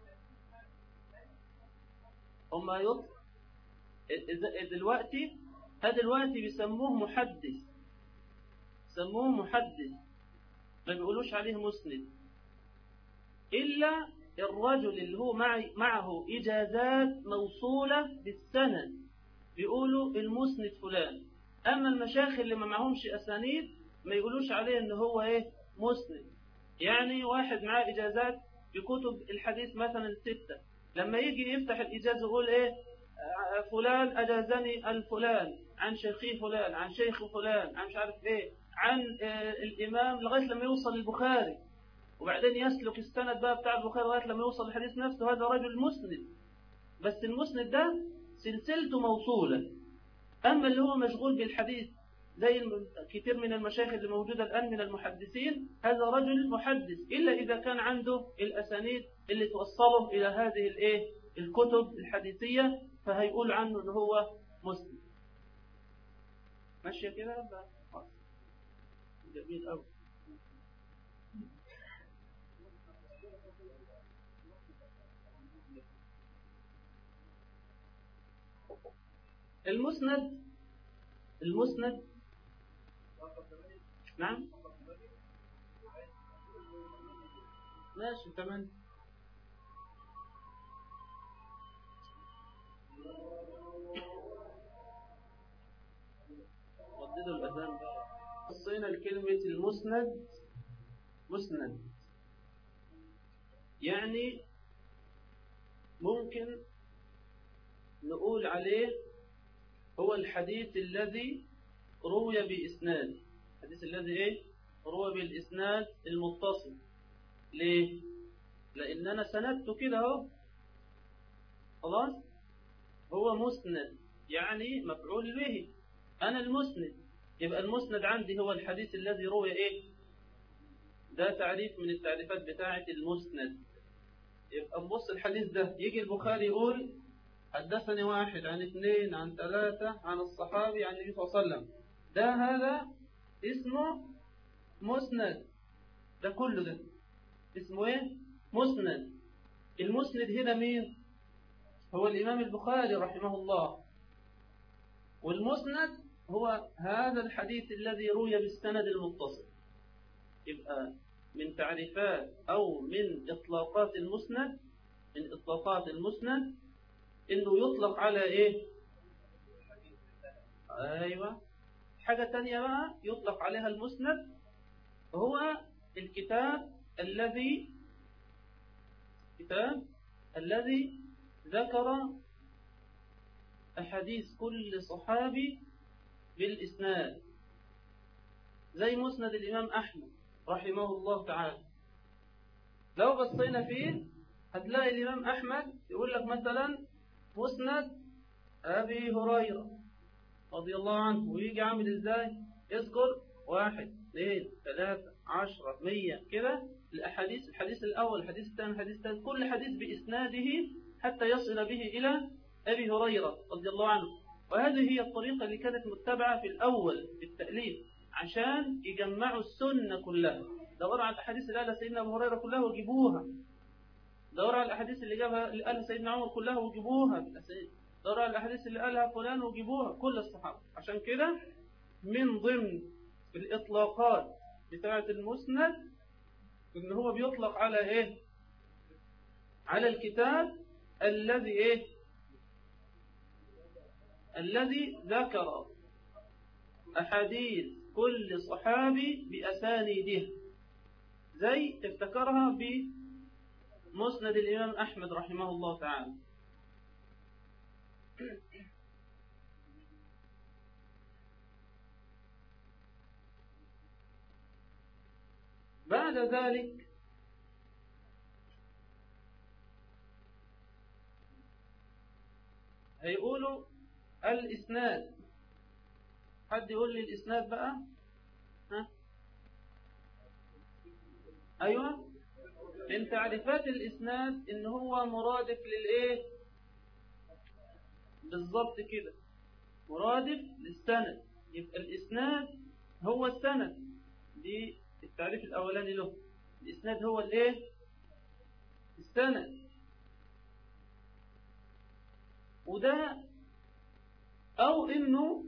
A: هما يطلق دلوقتي، هذا دلوقتي بيسموه محدث، سموه محدث، ما بيقولوش عليه مسند إلا الرجل اللي هو معه إجازات موصولة بالسند بيقولوا المسند فلان. أما المشايخ اللي ما معهمش أسانيد ما يقولوش عليه إن هو إيه مسند. يعني واحد معاه إجازات بكتب الحديث مثلا الستة، لما يجي يفتح الإجازة يقول إيه فلان أجازني الفلان عن شيخي فلان عن شيخ فلان عن مش عارف إيه عن الإمام لغاية لما يوصل البخاري، وبعدين يسلك السند بقى بتاع البخاري لغاية لما يوصل الحديث نفسه، هذا رجل مسند. بس المسند ده سلسلته موصولة. أما اللي هو مشغول بالحديث زي كثير من المشايخ اللي موجودة الآن من المحدثين، هذا رجل محدث إلا إذا كان عنده الأسانيد اللي توصله إلى هذه الإيه الكتب الحديثية، فهيقول عنه إن هو مسلم. ماشية كده بقى. جميل أوي. المسند المسند نعم ماشي تمام. رددوا الأذان بقى. قصينا لكلمة المسند مسند يعني ممكن نقول عليه هو الحديث الذي روي بإسناد، الحديث الذي إيه روي بالإسناد المتصل. ليه؟ لأن أنا سندته كده أهو خلاص، هو مسند يعني مفعول به، أنا المسند، يبقى المسند عندي هو الحديث الذي روي إيه. ده تعريف من التعريفات بتاعة المسند. يبقى نبص الحديث ده يجي البخاري يقول حدثني واحد عن اثنين عن ثلاثة عن الصحابي عن النبي صلى الله عليه وسلم، ده هذا اسمه مسند. ده كله ده اسمه ايه مسند. المسند هنا مين؟ هو الإمام البخاري رحمه الله. والمسند هو هذا الحديث الذي روي بالسند المتصل. يبقى من تعريفات أو من إطلاقات المسند، من إطلاقات المسند إنه يطلق على إيه؟ أيوة. حاجة تانية بقى يطلق عليها المسند هو الكتاب الذي كتاب الذي ذكر أحاديث كل صحابي بالإسناد، زي مسند الإمام أحمد رحمه الله تعالى. لو بصينا فيه هتلاقي الإمام أحمد يقول لك مثلا مسند أبي هريرة رضي الله عنه، ويجي عامل إزاي؟ يذكر واحد اثنين ثلاثة عشرة مية كده الأحاديث، الحديث الأول الحديث الثاني الحديث الثالث، كل حديث بإسناده حتى يصل به إلى أبي هريرة رضي الله عنه. وهذه هي الطريقة اللي كانت متبعة في الأول في التأليف عشان يجمعوا السنة كلها. دوروا على الأحاديث اللي قالها سيدنا أبو هريرة كلها وجيبوها، دوروا على الأحاديث اللي جابها اللي قالها سيدنا عمر كلها وجيبوها، دوروا على الأحاديث اللي قالها فلان وجيبوها، كل الصحابة. عشان كده من ضمن الإطلاقات بتاعة المسند إن هو بيطلق على إيه؟ على الكتاب الذي إيه؟ الذي ذكر أحاديث كل صحابي بأسانيده، زي تفتكرها بمسند الإمام أحمد رحمه الله تعالى. بعد ذلك هيقولوا الإسناد. حد يقول لي الإسناد بقى؟ ها؟ أيوة، من تعريفات الإسناد إن هو مرادف للإيه؟ بالضبط كده، مرادف للسند. يبقى الإسناد هو السند، دي التعريف الأولاني له. الإسناد هو الإيه؟ السند. وده أو إنه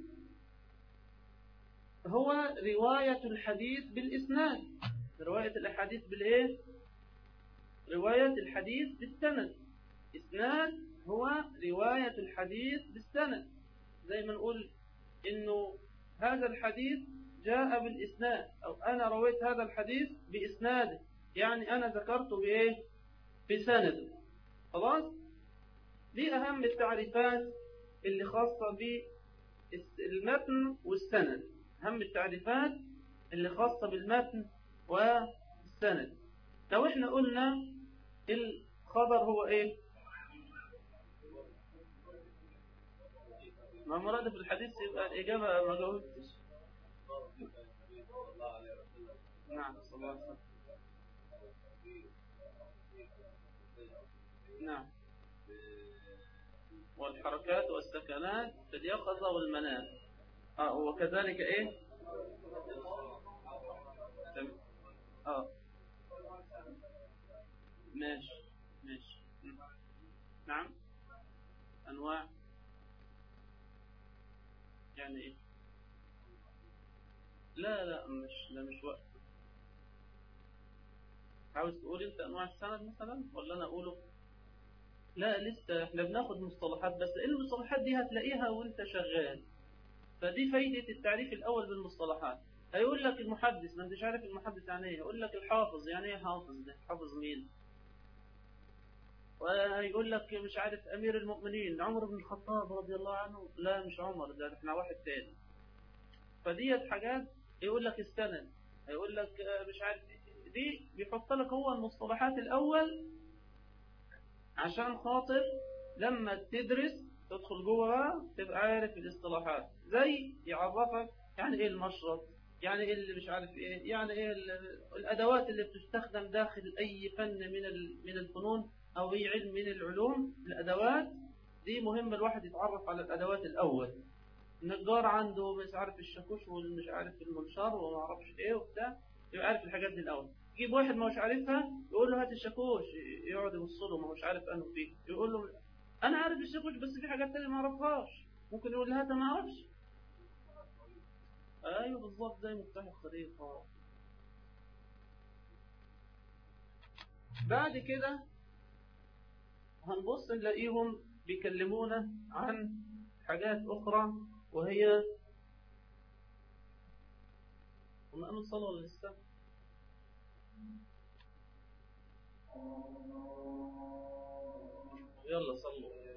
A: هو رواية الحديث بالإسناد، رواية الحديث بالإيه؟ رواية الحديث بالسند. إسناد هو رواية الحديث بالسند، زي ما نقول إنه هذا الحديث جاء بالإسناد، أو أنا رويت هذا الحديث بإسناده، يعني أنا ذكرته بإيه؟ بسنده. خلاص؟ دي أهم التعريفات اللي خاصة بالمتن والسند، أهم التعريفات اللي خاصة بالمتن والسند. لو إحنا قلنا الخبر هو إيه؟ ما مراد في الحديث، يبقى الإجابة ما جاوبتش. نعم صلى الله عليه وسلم. نعم، والحركات والسكنات في اليقظة والمنام. آه وكذلك إيه؟ آه ماشي ماشي. نعم، أنواع يعني إيه؟ لا لا مش ده مش وقت. عاوز تقول أنت أنواع السند مثلا ولا أنا أقوله؟ لا لسه احنا بناخد مصطلحات، بس المصطلحات دي هتلاقيها وانت شغال. فدي فايدة التعريف الأول بالمصطلحات. هيقول لك المحدث، ما انتش عارف المحدث يعني ايه. يقول لك الحافظ، يعني ايه حافظ؟ ده حافظ مين؟ وهيقول لك مش عارف أمير المؤمنين عمر بن الخطاب رضي الله عنه، لا مش عمر، ده احنا واحد تاني. فديت حاجات. يقول لك السند، هيقول لك مش عارف، دي بيحط لك هو المصطلحات الأول عشان خاطر لما تدرس تدخل جوه تبقى عارف الاصطلاحات. زي يعرفك يعني ايه المشرط، يعني ايه اللي مش عارف ايه، يعني ايه الادوات اللي بتستخدم داخل اي فن من من الفنون او اي علم من العلوم. الادوات دي مهمه الواحد يتعرف على الادوات الاول. النجار عنده مش عارف الشاكوش والمش عارف المنشار وما اعرفش ايه وبتاع، يبقى عارف الحاجات دي الاول. يجيب واحد ما هوش عارفها يقول له هات الشاكوش، يقعد يبص له ما هوش عارف انه فيه، يقول له انا عارف الشاكوش بس في حاجات ثانيه ما اعرفهاش، ممكن يقول له هات ما اعرفش. ايوه بالظبط، زي مفتاح الخريطه. بعد كده هنبص نلاقيهم بيكلمونا عن حاجات اخرى، وهي هم امن الصلاه ولا لسه؟ يلا صلوا.